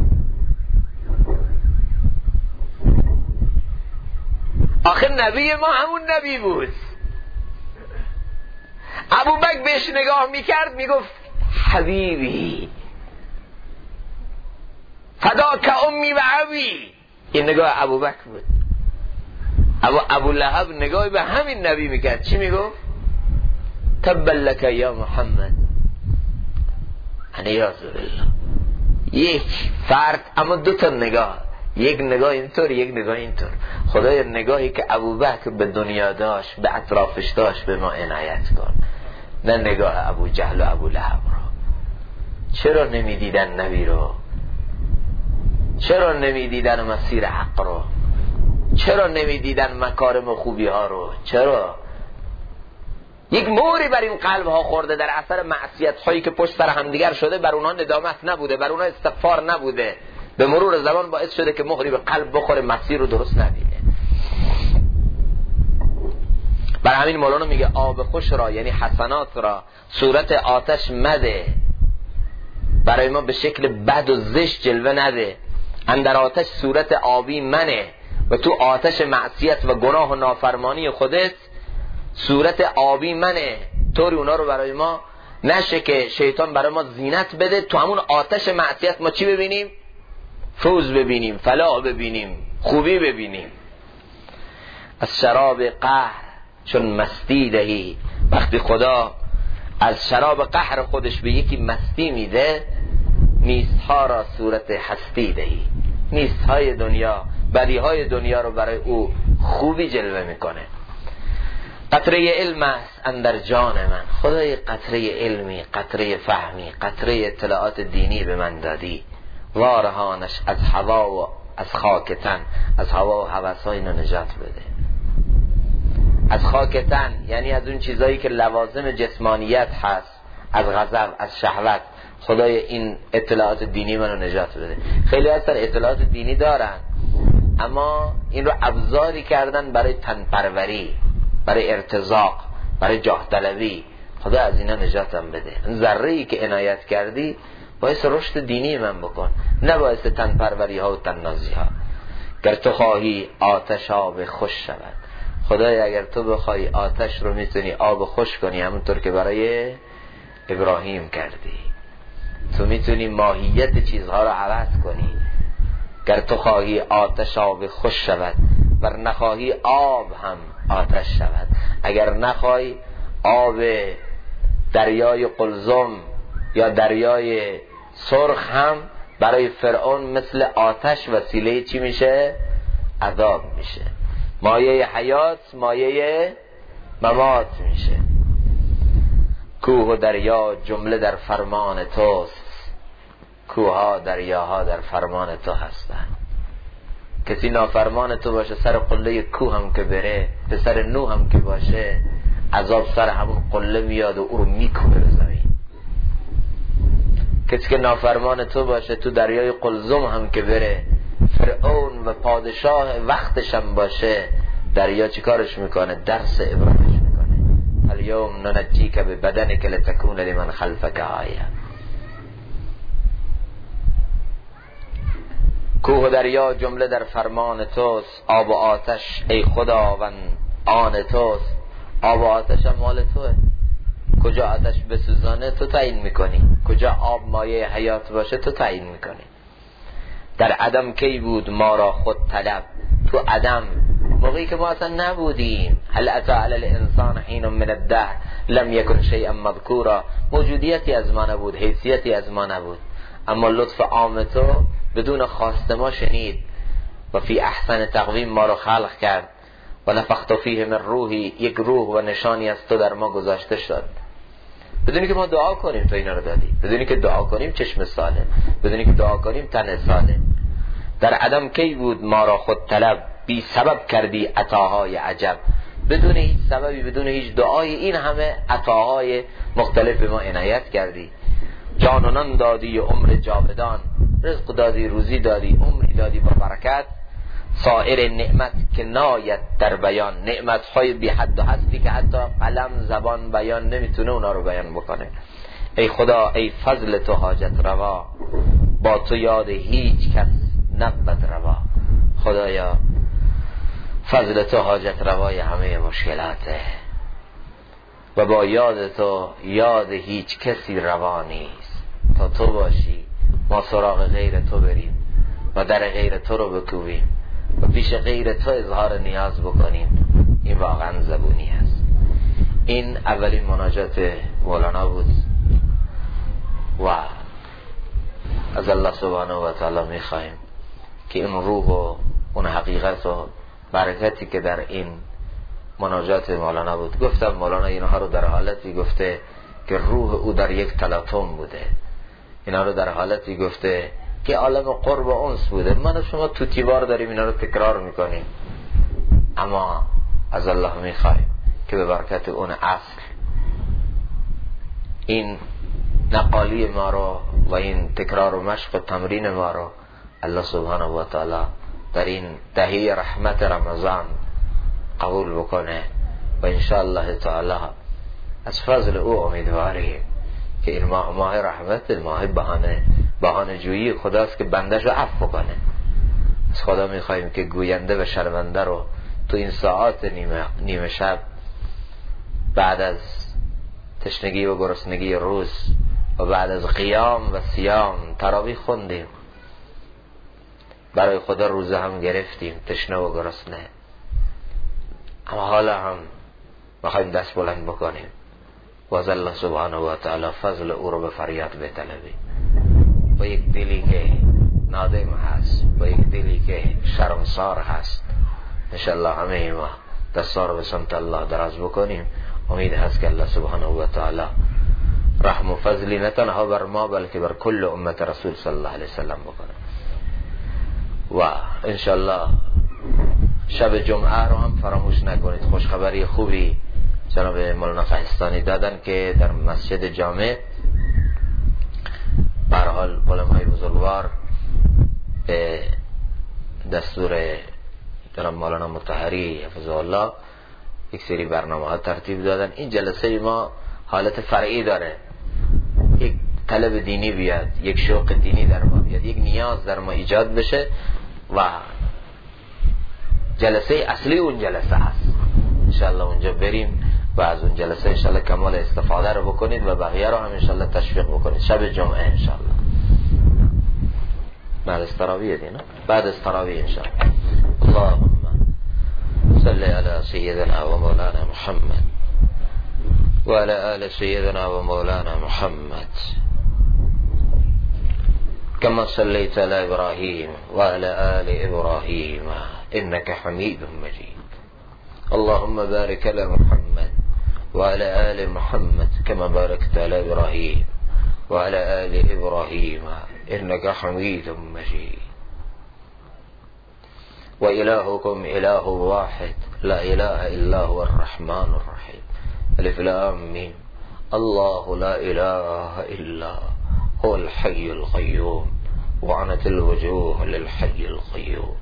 آخر نبی ما همون نبی بود. ابوبکر بهش نگاه میکرد میگفت حبیبی فداک امی و ابی. این نگاه ابوبکر بود. ابو لهب نگاهی به همین نبی میکرد. چی میگفت؟ تبا لک یا محمد. علیاذ بالله. یک فرد اما دو تا نگاه، یک نگاه اینطور، یک نگاه اینطور. خدای نگاهی که ابوبکر به دنیا داشت، به اطرافش داشت، به ما عنایت کن. نه نگاه ابو جهل و ابو لهب رو. چرا نمیدیدن نبی رو؟ چرا نمیدیدن مسیر حق رو؟ چرا نمیدیدن مکارم و خوبی ها رو؟ چرا؟ یک موری بر این قلب ها خورده در اثر معصیت هایی که پشت سر همدیگر شده. بر اونها ندامت نبوده، بر اونها استغفار نبوده. به مرور زمان باعث شده که مهری به قلب بخوره، مسیر رو درست نبینه. برای همین مولانا میگه آب خوش را یعنی حسنات را صورت آتش مده، برای ما به شکل بد و زشت جلوه نده. اندر آتش صورت آبی منه و تو آتش معصیت و گناه و نافرمانی خودت صورت آبی منه. طوری اونا رو برای ما نشه که شیطان برای ما زینت بده، تو همون آتش معصیت ما چی ببینیم؟ فوز ببینیم، فلاح ببینیم، خوبی ببینیم. از شراب قهر چون مستی دهی. وقتی خدا از شراب قهر خودش به یکی مستی میده، نیستها را صورت هستی دهی. نیستهای دنیا، بدیهای دنیا رو برای او خوبی جلوه میکنه. قطره علم است اندر جان من. خدای قطره علمی، قطره فهمی، قطره اطلاعات دینی به من دادی. وارهانش از هوا و از خاکتن، از هوا و هوسای اینو نجات بده. از خاکتن یعنی از اون چیزایی که لوازم جسمانیت هست، از غضب، از شهوت. خدای این اطلاعات دینی منو نجات بده. خیلی هستن اطلاعات دینی دارن اما این رو ابزاری کردن برای تنپروری، برای ارتزاق، برای جاه طلبی. خدا از اینا نجاتم بده. ذره‌ای که عنایت کردی باعث رشد دینی من بکن، نه باعث تنپروری ها و تنازی ها. گر تو خواهی آتش آب خوش شود. خدای اگر تو بخوای آتش رو میتونی آب خوش کنی، همونطور که برای ابراهیم کردی. تو میتونی ماهیت چیزها رو عوض کنی. گر تو خواهی آتش آب خوش شود، ور نخواهی آب هم آتش شود. اگر نخوای آب دریای قلزم یا دریای سرخ هم برای فرعون مثل آتش وسیله چی میشه؟ عذاب میشه. مایه حیات مایه ممات میشه. کوه و دریا جمله در فرمان توست، کوها دریاها در فرمان تو هستن. کسی نافرمان تو باشه سر قله کوه هم که بره، پسر نوح هم که باشه، عذاب سر همون قله میاد و او رو میکوبه به زمین. کسی که نافرمان تو باشه تو دریای قلزم هم که بره، فرعون و پادشاه وقتش هم باشه، دریا چی کارش میکنه؟ درس عبرتش میکنه. الیوم ننجیک ببدنک لتکون لمن خلفک آیه. کوه و دریا جمله در فرمان توست، آب و آتش ای خداوند آن توست. آب و آتش هم مال توه. کجا آتش بسوزانه تو تعیین میکنی، کجا آب مایه حیات باشه تو تعیین میکنی. در عدم کی بود ما را خود طلب، تو عدم موقعی که ما اصلا نبودیم. هل اتی علی الانسان حین من الدهر لم یکن شیئا مذکورا، موجودیتی از ما نبود، حیثیتی از ما نبود، اما لطف عام تو بدون خواست ما شنید و فی احسن تقویم ما رو خلق کرد و نفخت فیه من روحی، یک روح و نشانی از تو در ما گذاشته شد. بدونی که ما دعا کنیم تو اینا رو دادی، بدونی که دعا کنیم چشم سالم، بدونی که دعا کنیم تن سالم. در عدم کی بود ما را خود طلب، بی سبب کردی عطاهای عجب. بدون هیچ سببی، بدون هیچ دعای، این همه عطاهای مختلف به ما عنایت کردی. جانانان دادی و عمر جاودان، رزق دادی، روزی دادی، عمری دادی با برکت. سایر نعمت که ناید در بیان، نعمت های بی حد و حدی که حتی قلم زبان بیان نمیتونه اونا رو بیان بکنه. ای خدا ای فضل تو حاجت روا، با تو یاد هیچ کس نبود روا. خدایا فضل تو حاجت روای همه مشکلاته و با یاد تو یاد هیچ کسی روا نیست. تا تو باشی ما سراغ غیر تو بریم و در غیر تو رو بکوبیم و پیش غیر تو اظهار نیاز بکنیم، این واقعا زبونی هست. این اولین مناجات مولانا بود و از الله سبحانه و تعالی میخوایم که این روح و اون حقیقت و برکتی که در این مناجات مولانا بود، گفتم مولانا اینها رو در حالتی گفته که روح او در یک تلاطم بوده، اینا رو در حالتی گفته که عالم قرب و انس بوده. من و شما تو تیوار داریم اینا رو تکرار میکنیم، اما از الله میخوایم که به برکت اون اصل این نقالی ما رو و این تکرار و مشق و تمرین ما رو الله سبحانه و تعالی در این دهه رحمت رمضان قبول بکنه و انشاءالله تعالی از فضل او امیدواریم که این ماه رحمت، ماه بهانه جویی خداست که بندش رو عفو کنه. از خدا میخواییم که گوینده و شرمنده رو تو این ساعات نیمه شب بعد از تشنگی و گرسنگی روز و بعد از قیام و صیام تراویح خوندیم، برای خدا روزه هم گرفتیم تشنه و گرسنه، اما حالا هم میخوایم دست بلند بکنیم و از الله سبحانه و تعالی فضل او رو به فریاد بطلبیم با یک دلی که نادم هست، با یک دلی که شرمسار هست. انشاءالله همه ما دستا رو به سمت الله دراز بکنیم. امید هست که الله سبحانه و تعالی رحم و فضلی نه تنها بر ما بلکه بر کل امت رسول صلی الله علیه وسلم بکنه. و انشاءالله شب جمعه رو هم فراموش نکنید. خوشخبری خوبی جناب مولانا فحستانی دادن که در مسجد جامع به هر حال علمای بزرگوار به دستور جناب مولانا مطهری حفظه الله یک سری برنامه ها ترتیب دادن. این جلسه ما حالت فرعی داره، یک طلب دینی بیاد، یک شوق دینی در ما بیاد، یک نیاز در ما ایجاد بشه و جلسه اصلی اون جلسه هست. انشاءالله اونجا بریم و از اون جلسه انشاءالله کمال استفاده رو بکنید و بقیه رو هم انشاءالله تشویق بکنید. شب جمعه انشاءالله بعد از تراویح دینا، بعد از تراویح انشاءالله. اللهم صل على سيدنا ومولانا محمد وعلى آل سيدنا ومولانا محمد كما صليت على إبراهيم وعلى آل إبراهيم إنك حميد مجيد. اللهم بارك على محمد وعلى آل محمد كما باركت على إبراهيم وعلى آل إبراهيم إنك حميد مجيد. وإلهكم إله واحد لا إله إلا هو الرحمن الرحيم. ألف لام ميم. الله لا إله إلا هو الحي القيوم وعنت الوجوه للحي القيوم.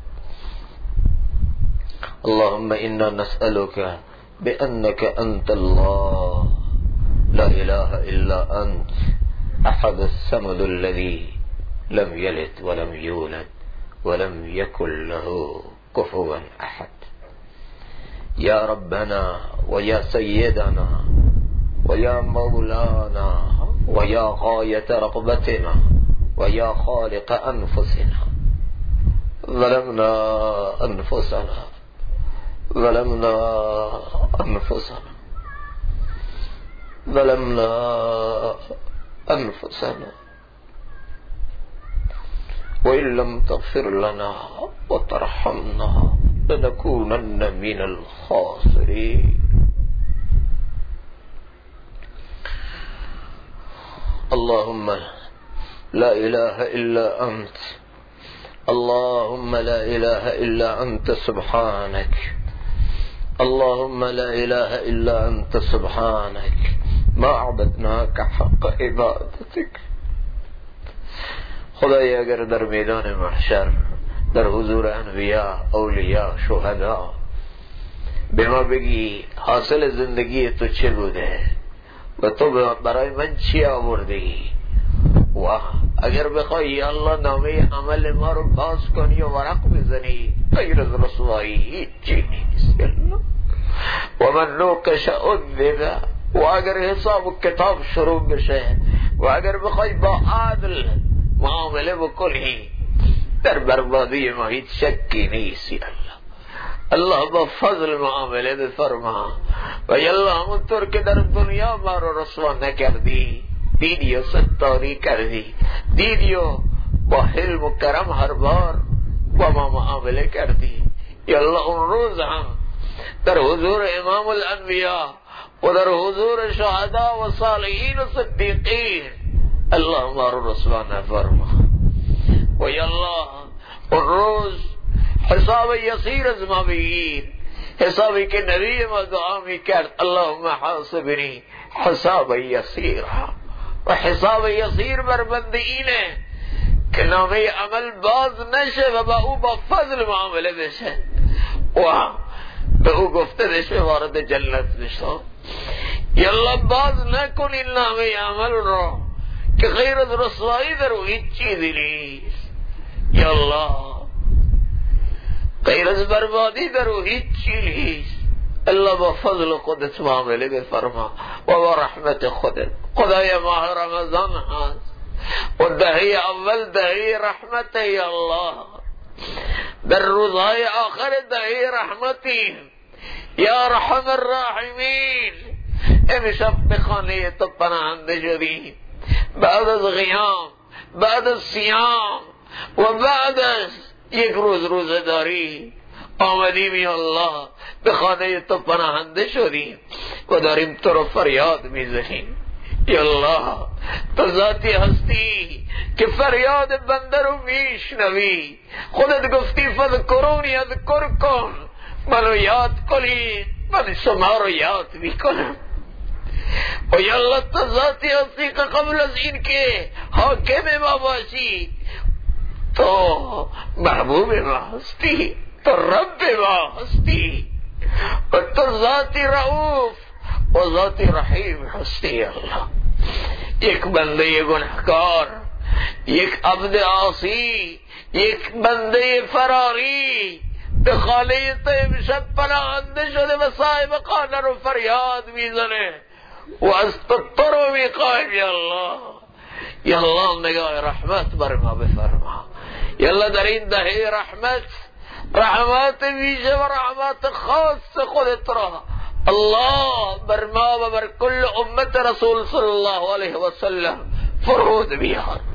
اللهم إنا نسألك بأنك أنت الله لا إله إلا أنت أحد الصمد الذي لم يلد ولم يولد ولم يكن له كفوا أحد. يا ربنا ويا سيدنا ويا مولانا ويا غاية رغبتنا ويا خالق أنفسنا، ظلمنا أنفسنا ظلمنا أنفسنا ظلمنا أنفسنا، وإن لم تغفر لنا وترحمنا لنكونن من الخاسرين. اللهم لا إله إلا أنت، اللهم لا إله إلا أنت سبحانك، اللهم لا إله إلا أنت سبحانك ما عبدناك حق عبادتك. خدای اگر در میدان محشر در حضور انبیاء، اولیاء، شهدا به ما بگی حاصل زندگی تو چه بوده و تو برای من چی آوردی، و اگر بخوای یا الله نامه عمل ما رو باز کنی و ورق بزنی، غیر از رسوایی هیچی نیست. و من نوقش عذب، و اگر حساب و کتاب شروع بشه و اگر بخوای با عدل معامله بکنی، در بربادی ما هیچ شکی نیست. الله با فضل معامله بفرما و یالله همونطور که در دنیا ما رو رسوا نکردی، دیدی و ستاری کردی، دیدی و با حلم و کرم هر بار با ما معامله کردی. یالله اون روز هم در حضور امام الانبیاء و در حضور شهدا و صالحین و صدیقین الله ما رو رسوا نفرما. و یالله اون روز حساب یسیر از ما بگیر، حسابی که نبی ما دعا می کرد اللهم حاسبنی حساب یسیر. و حساب یسیر بر بنده اینه که نامه عمل باز نشه و با او با فضل معامله بشه و به او گفته بشه وارد جنت بشه. یالله باز نکن این نامه عمل رو که غیر از رسوایی در او هیچ چیزی نیست. یالله غیر از بربادی در او هیچ چیزی نیست. الله با فضل خودت معامله بفرما و با رحمت خودت. خدای ماه رمضان هست و دهه اول دهه رحمت. یا الله در روزهای آخر دهه رحمتی یا ارحم الراحمین. امشب به خانه تو پناهنده شدیم بعد از قیام، بعد از صیام و بعد از یک روز روزه داری آمدیم. یا الله به خانه تو پناهنده شدیم و داریم تو رو فریاد میزنیم. یا الله تو ذاتی هستی که فریاد بنده رو میشنوی. خودت گفتی فذکرونی اذکرکم، منو یاد کنید من شما رو یاد میکنم. و یا الله تو ذاتی هستی که قبل از این که حاکم ما باشی تو محبوب ما هستی، تو رب ما هستی و تو ذاتی رؤوف و ذاتی رحیم هستی. الله یک بنده گناهکار، یک عبد عاصی، یک بنده فراری به خانه تو امشب پناهنده شده و صاحب خانه رو فریاد میزنه و از تو رو میخواهیم. یا الله یا الله نگاه رحمت بر ما بفرما. یا الله در این دهه رحمت ویژه و رحمت خاص خودت را الله بر ما و بر کل امت رسول صلی الله علیه و سلم فرود بیار.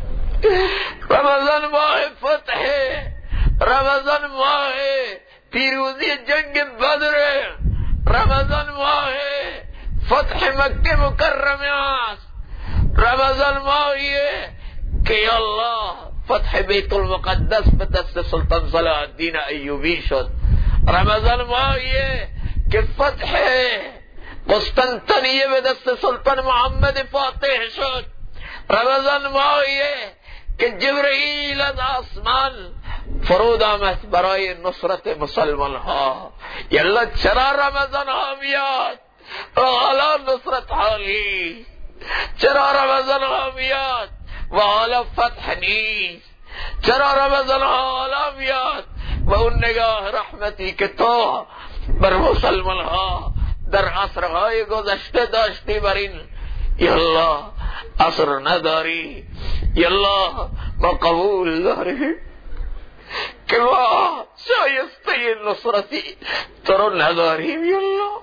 رمضان ماه فتح، رمضان ماه پیروزی جنگ بدر، رمضان ماه فتح مکه مکرمه است، رمضان ماهیه که یا الله فتح بیت المقدس به دست سلطان صلاح الدین ایوبی شد، رمضان ماهیه که فتح قسطنطنیه به دست سلطان محمد فاتح شد، رمضان ماهیه که جبرئیل از آسمان فرود آمد برای نصرت مسلمان ها. یالله چرا رمضان ها میاد و حالا نصرت حالی؟ چرا رمضان ها میاد و حالا فتح نیست؟ چرا رمضان ها حالا میاد و اون نگاه رحمتی که تو بر مسلمان ها در عصرهای گذشته داشتی بر این یالله عصر نداری؟ یالله ما قبول داریم که ما شایسته نصرتی تو رو نداریم. یالله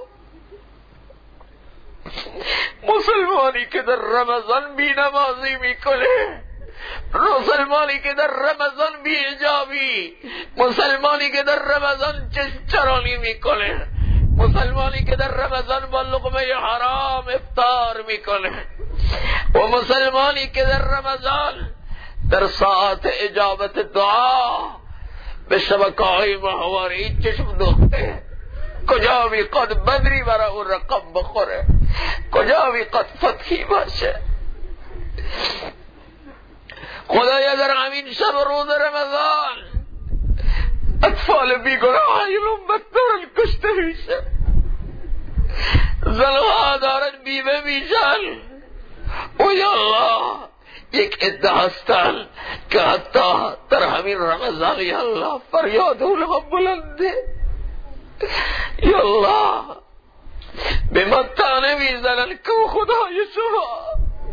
مسلمانی که در رمضان بی نمازی میکنه، مسلمانی که در رمضان بی حجابی، مسلمانی که در رمضان چرانی میکنه، مسلمانی که در رمضان با لقمه حرام افطار میکنه، و مسلمانی که در رمضان در ساعت اجابت دعا به شبکه‌های ماهواره چشم دوخته، کجا میقد بدری برای اون رقم بخوره، کجا میقد فتحی باشه. خدایا در همین شب روز رمضان اطفال بیگناه این امت دارن کشته میشه، زنها دارن بیوه میشن، و یا الله یک عده هستن که حتی در همین رمضان یا الله فریاد اونها بلنده، یا الله به من تانه میزنن که خدای شما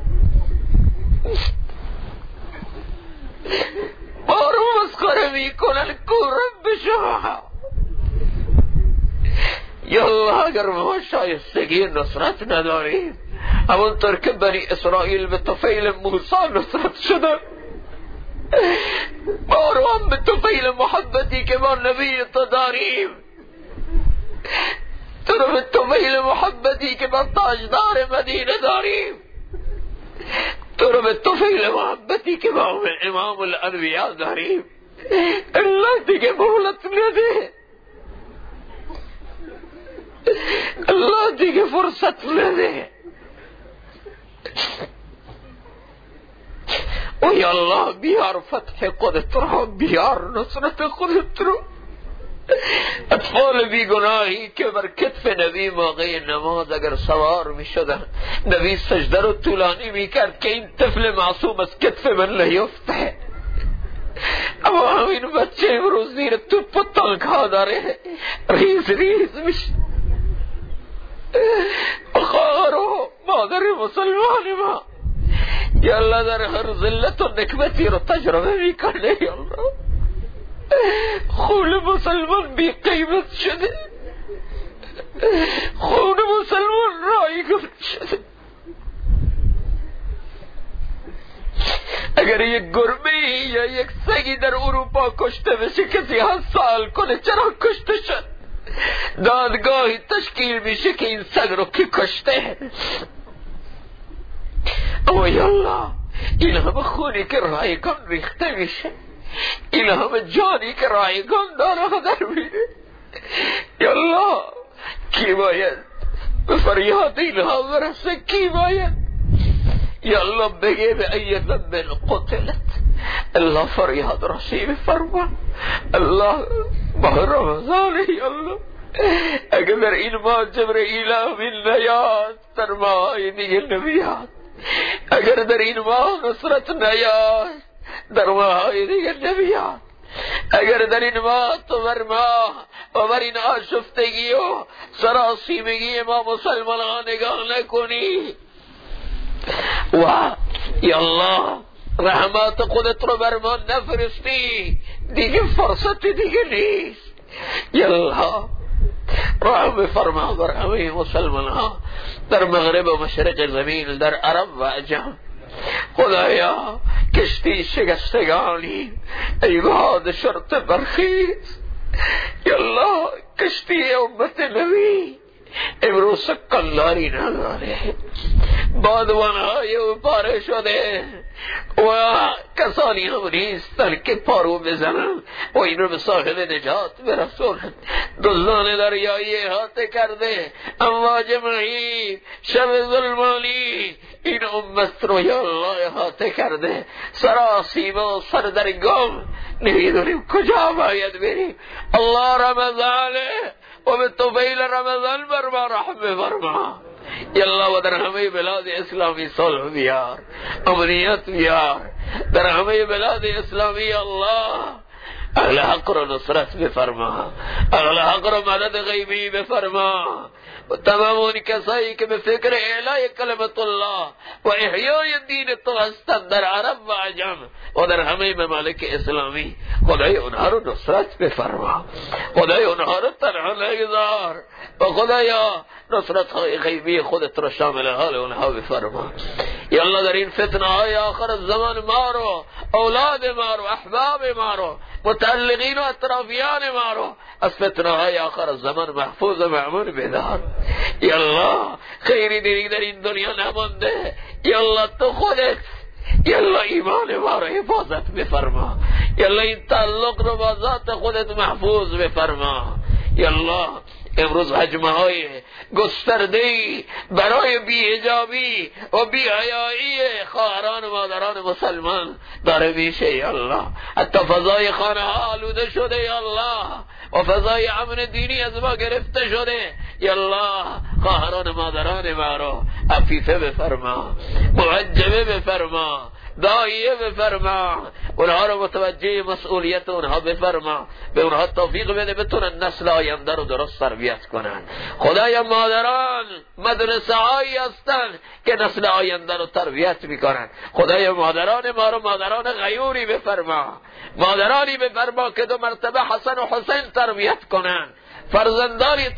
ما رو مسخره میکنن که رب شما. یا الله اگر ما شایستگی نصرت نداریم، همونطور که بنی اسرائیل به طفیل موسی نصرت شدن، ما رو هم به طفیل محبتی که ما نبی تو داریم، تو رو به طفیل محبتی که ما تاجدار مدینه داریم، تو رو به طفیل محبتی که ما امام الانبیاء داریم، الله دیگه مهلت نده، الله دیگه فرصت نده. و یا الله بیار فتح خودت رو، بیار نصرت خودت رو. اطفال بیگناهی که بر کتف نبی موقع نماز اگر سوار می شدن، نبی سجده رو طولانی می کرد که این طفل معصوم از کتف من نیفته، اما همین بچه امروز زیر توپ و تانک ها داره ریز ریز میشه. خواهر و مادر مسلمان ما یا الله در هر ذلت و نکبتی رو تجربه میکنه، یا الله خون مسلمان بی قیمت شده، خون مسلمان رایگان شده. اگر یک گربه یا یک سگی در اروپا کشته بشه کسی ها سوال کنه چرا کشته شد، دادگاهی تشکیل میشه که این سگ رو کی کشته. اما یا الله این همه خونی که رایگان ریخته میشه، این همه جانی که رایگان داره در میره، یا الله کی باید به فریاد اینها برسه؟ کی باید یا الله بگه به ای ذنب قتلت؟ الله فریاد رسیب فرما. الله ماه رمضان یا الله اگر در این ماه جبرئیل امین نیاد در ماه دیگه نمیاد، اگر در این ماه نصرت نیاد در ماه دیگه نمیاد، اگر در این ماه تو بر ما و بر این آشفتگی و سراسیمگی ما مسلمان ها نگاه نکنی و یا الله رحمت خودت رو بر ما نفرستی، دیگه فرصت دیگه نیست. یا الله رحم فرما بر همه مسلمان ها در مغرب و مشرق زمین، در عرب و عجم، خدایا کشتی شکستگانی ای باد شرط برخیز یالله کشتی امت نبی امروز قلاری نداره بادوانهای او پاره شده و کسانی هم نیستن که پارو بزنن و این رو به صاحب نجات برسونن دزدان دریایی احاطه کرده امواج مهیب شب ظلمانی این امت رو یا الله احاطه کرده سراسیمه و سر در گم نمیدونیم کجا باید بریم الله رمضانه و به طفیل رمضان بر ما رحمه فرما یالله و در همه بلاد اسلامی صلح بیار امنیت بیار در همه بلاد اسلامی الله اهل حق را نصرت بفرما اهل حق را مدد غیبی بفرما و تمام اون کسایی که به فکر اعلای کلمت الله و احیای دین تو هستند در عرب و عجم و در همه ممالک اسلامی خدای اونها رو نصرت بفرما خدای اونها رو تنها نگذار و خدایا نصرت های غیبی خودت را شامل حال اونها بفرما یا الله در این فتنه های آخر الزمان ما رو اولاد ما رو احباب ما رو متعلقین و اطرافیان ما رو از فتنه های آخر الزمان محفوظ و معمون بدار یا الله خیری دیگه در این دنیا نمانده یا الله تو خودت یا الله ایمان ما رو حفاظت بفرما یا الله این تعلق رو با ذات خودت محفوظ بفرما یا الله امروز حجمه های گسترده‌ای برای بی‌حجابی و بی‌حیایی خواهران و مادران مسلمان داره میشه یا الله حتی فضای خانه ها آلوده شده یا الله و فضای امن دینی از ما گرفته شده یا الله خواهران و مادران ما رو عفیفه بفرما محجبه بفرما داعیه بفرما اونها رو متوجه مسئولیت اونها بفرما به اونها توفیق بده بتونن نسل آینده رو درست تربیت کنن خدایا مادران مدرسه هایی هستن که نسل آینده رو تربیت میکنن خدایا مادران ما رو مادران غیوری بفرما مادرانی بفرما که دو مرتبه حسن و حسین تربیت کنن فرزندانی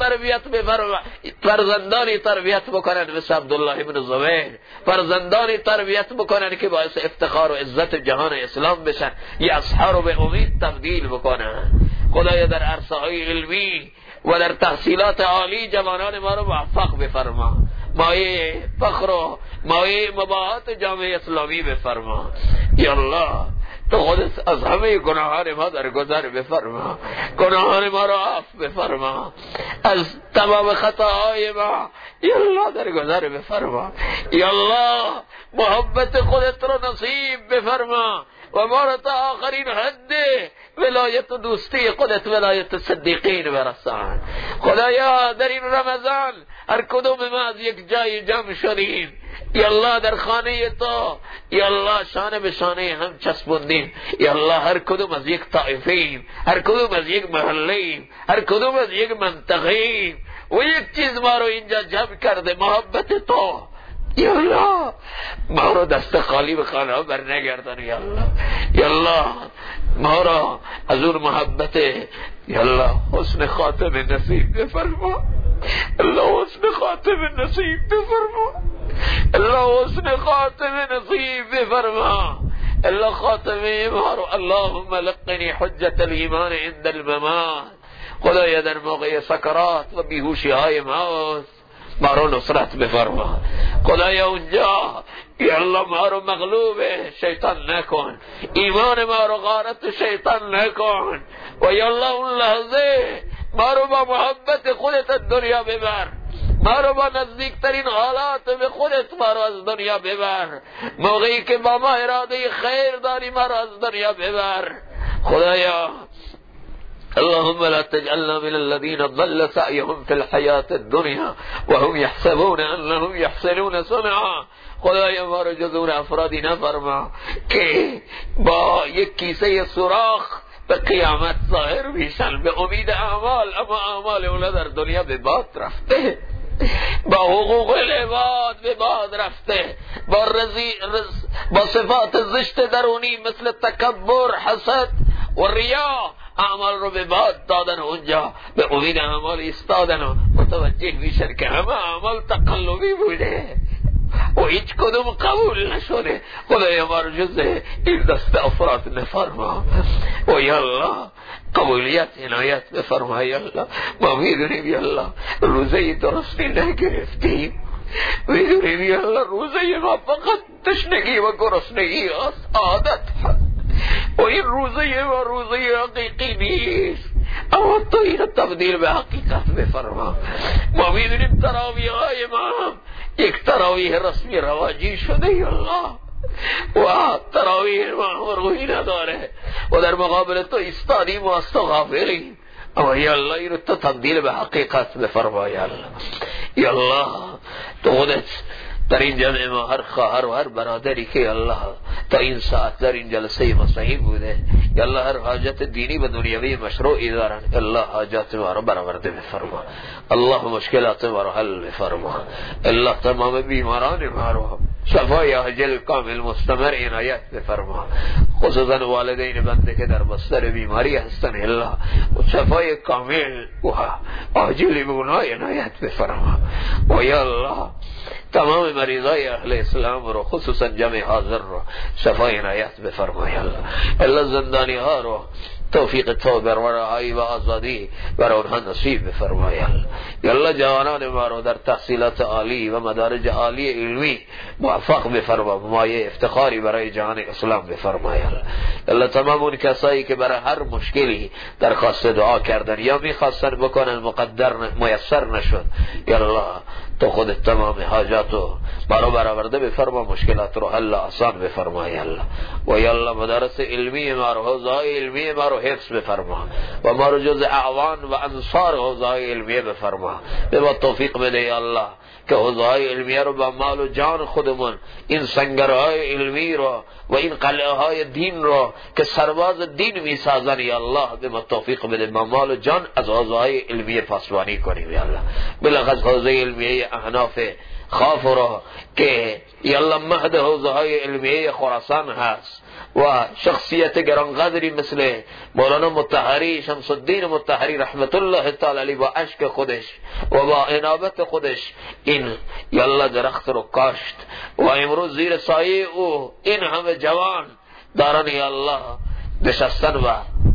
تربیت بکنن مثل عبدالله ابن زبیر فرزندانی تربیت بکنن که باعث افتخار و عزت جهان اسلام بشن یا اصحا رو به امید تبدیل بکنن خدایا در عرصه های علمی و در تحصیلات عالی جوانان ما رو موفق بفرما مایه فخر و مایه مباهات جامعه اسلامی بفرما یا الله تو خودت از همه گناهان ما در گذر بفرما گناهان ما را عفو بفرما از تمام خطاهای ما یا الله در گذر بفرما یا الله محبت خودت را نصیب بفرما و ما را تا آخرین حد ولایت و دوستی خودت ولایت صدیقین برسان خدایا در این رمضان هر کدوم ما از یک جای جمع شدیم یا الله در خانه تو یا الله شانه به شانه هم چسبوندیم یا الله هر کدوم از یک طائفه هر کدوم از یک محله هر کدوم از یک منطقه و یک چیز ما رو اینجا جمع کرده محبت تو یا الله ما رو دست خالی به خانه ها بر نگردن یا الله یا الله ما رو از اون محبت یا الله حسن خاتم نصیب بفرما الله حسن خاتم نصیب بفرما الله حسن خاتم نصیب بفرما الله خاتمه ما رو اللهم لقنی حجت الایمان عند الممات خدایا در موقع سکرات و بیهوشی های موت ما رو نصرت بفرما خدایا اونجا یا الله ما رو مغلوب شیطان نکن ایمان ما رو غارت شیطان نکن و یا الله اون لحظه ما رو با محبت خودت از دنیا ببر ما رو با نزدیکترین حالات به خودت ما رو از دنیا ببر موقعی که با ما اراده خیر داری ما رو از دنیا ببر خدایا اللهم لا تجعلنا من الذين ضل سعيهم في الحياة الدنيا وهم يحسبون انهم يحسنون صنعا خدایا ما رو جز اون افرادی نفرما که با یک کیسه سوراخ به قیامت ظاهر میشن به امید اعمال اما اعمال اونا در دنیا به باد رفته با حقوق العباد به باد رفته با صفات زشت درونی مثل تکبر حسد و ریا اعمال رو به باد دادن اونجا به امید اعمال ایستادن و متوجه میشن که همه اعمال تقلبی بوده و هیچ کدوم قبول نشده. خدای ما رو جز این دست افراد نفرما و یا الله قبولیت عنایت بفرما. یا الله ما میدونیم یا الله روزه درستی نگرفتیم، میدونیم یا الله روزه ما فقط تشنگی و گرسنگی است، عادت هست و این روزه ما روزه حقیقی نیست، اما تو این تبدیل به حقیقت بفرما. ما میدونیم تراویح های ما هم یک تراویح رسمی رواجی شده یا الله و تراویح ما روحی نداره و در مقابل تو ایستادیم و از تو غافلیم، اما یا الله این تو تبدیل به حقیقت بفرما. یا الله یا الله تو خودت در این جمع ما هر خواهر و هر برادری که الله تا این ساعت در این جلسه مصحی بوده یا الله هر حاجت دینی و دنیوی مشروعی دارن، الله حاجات ما رو برآورده بفرما. الله مشکلات ما رو حل بفرما. الله تمام بیماران ما رو شفای عاجل کامل مستمر عنایت بفرما. خصوصا والدین بنده که در بستر بیماری هستن الله شفای کامل و عاجل به اونها عنایت بفرما. و یا الله تمام مریضای اهل اسلام رو خصوصا جمع حاضر رو شفای عنایت بفرما. یا الله زندانی ها رو توفیق توبه و رهایی و آزادی برای آنها نصیب بفرما. یا الله جوانان ما رو در تحصیلات عالی و مدارج عالی علمی موفق بفرما، مایه افتخاری برای جهان اسلام بفرما. یا الله تمام اون کسایی که برای هر مشکلی درخواست دعا کردن یا میخواستن بکنن مقدر میسر نشد، یا الله تو خودت تمام حاجاتو برو برآورده بفرما، مشکلات رو حل آسان بفرما. یا الله و یا الله مدارس علمی ما رو حوزه‌های علمی ما رو حفظ بفرما و ما رو جز اعوان و انصار حوزه‌های علمیه بفرما. به ما توفیق بده یا الله که حوزه‌های علمیه رو با مال و جان خودمون این سنگرهای علمی رو و این قلعه های دین رو که سرباز دین می سازن یا الله به ما توفیق بده با مال و جان از حوزه‌های علمیه پاسبانی کنیم. یا الله بلخص حوزه علمیه احناف خاف رو که یا الله مهد حوزه های علمیه خراسان هست و شخصیت گرانقدری مثل مولانا مطهری شمس الدین مطهری رحمت الله تعالی علیه با عشق خودش و با انابت خودش این یا الله درخت رو کاشت و امروز زیر سایه او این همه جوان دارن یا الله نشستن و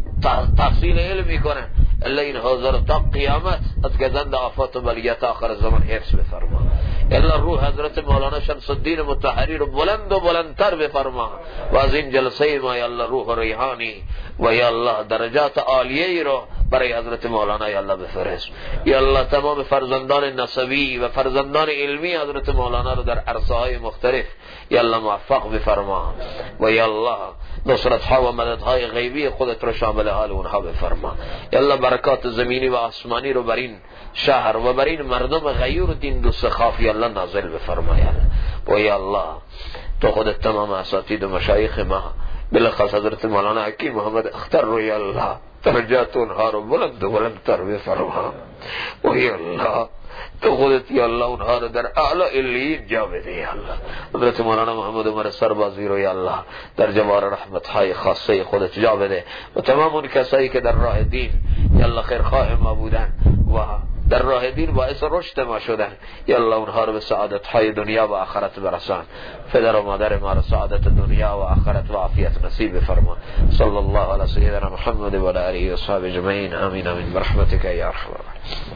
تحصیل علم میکنن. الله این حوزه رو تا قیامت از گزند آفات و بلیت آخر زمان حفظ بفرما. الله روح حضرت مولانا شمس الدین مطهری رو بلند و بلندتر بفرما و از این جلسه ما یا الله روح ریحانی و یا الله درجات عالیه رو برای حضرت مولانا یا الله بفرست. یا الله تمام فرزندان نسبی و فرزندان علمی حضرت مولانا رو در عرصه های مختلف یا الله موفق بفرما و یا الله نصرت ها و مدد های غیبی خودت رو شامل حال اونها بفرما. یا الله برکات زمینی و آسمانی رو بر این شهر و بر این مردم غیور دین دو سخاف یا الله نازل بفرما. و یا الله تو خودت تمام اساتید و مشایخ ما بلخص حضرت مولانا حکیم محمد اختر رو یا الله درجات اونها رو بلند و بلندتر بفرما. و یا الله تو خودت یا الله اونها رو در اعلی علیین جا بده. یا الله حضرت مولانا محمد عمر سربازی رو یا الله در جوار رحمت های خاصه خودت جا بده و تمام اون کسایی که در راه دین یا الله خیرخواه ما بودن و در راه دین باعث رشد ما شدن یا الله اونها رو به سعادت های دنیا و آخرت برسان. پدر و مادر ما رو سعادت دنیا و آخرت و عافیت نصیب فرما. صلی الله علی سیدنا محمد و علی آله و صحبه اجمعین. آمین آمین برحمتک یا ارحم الراحمین.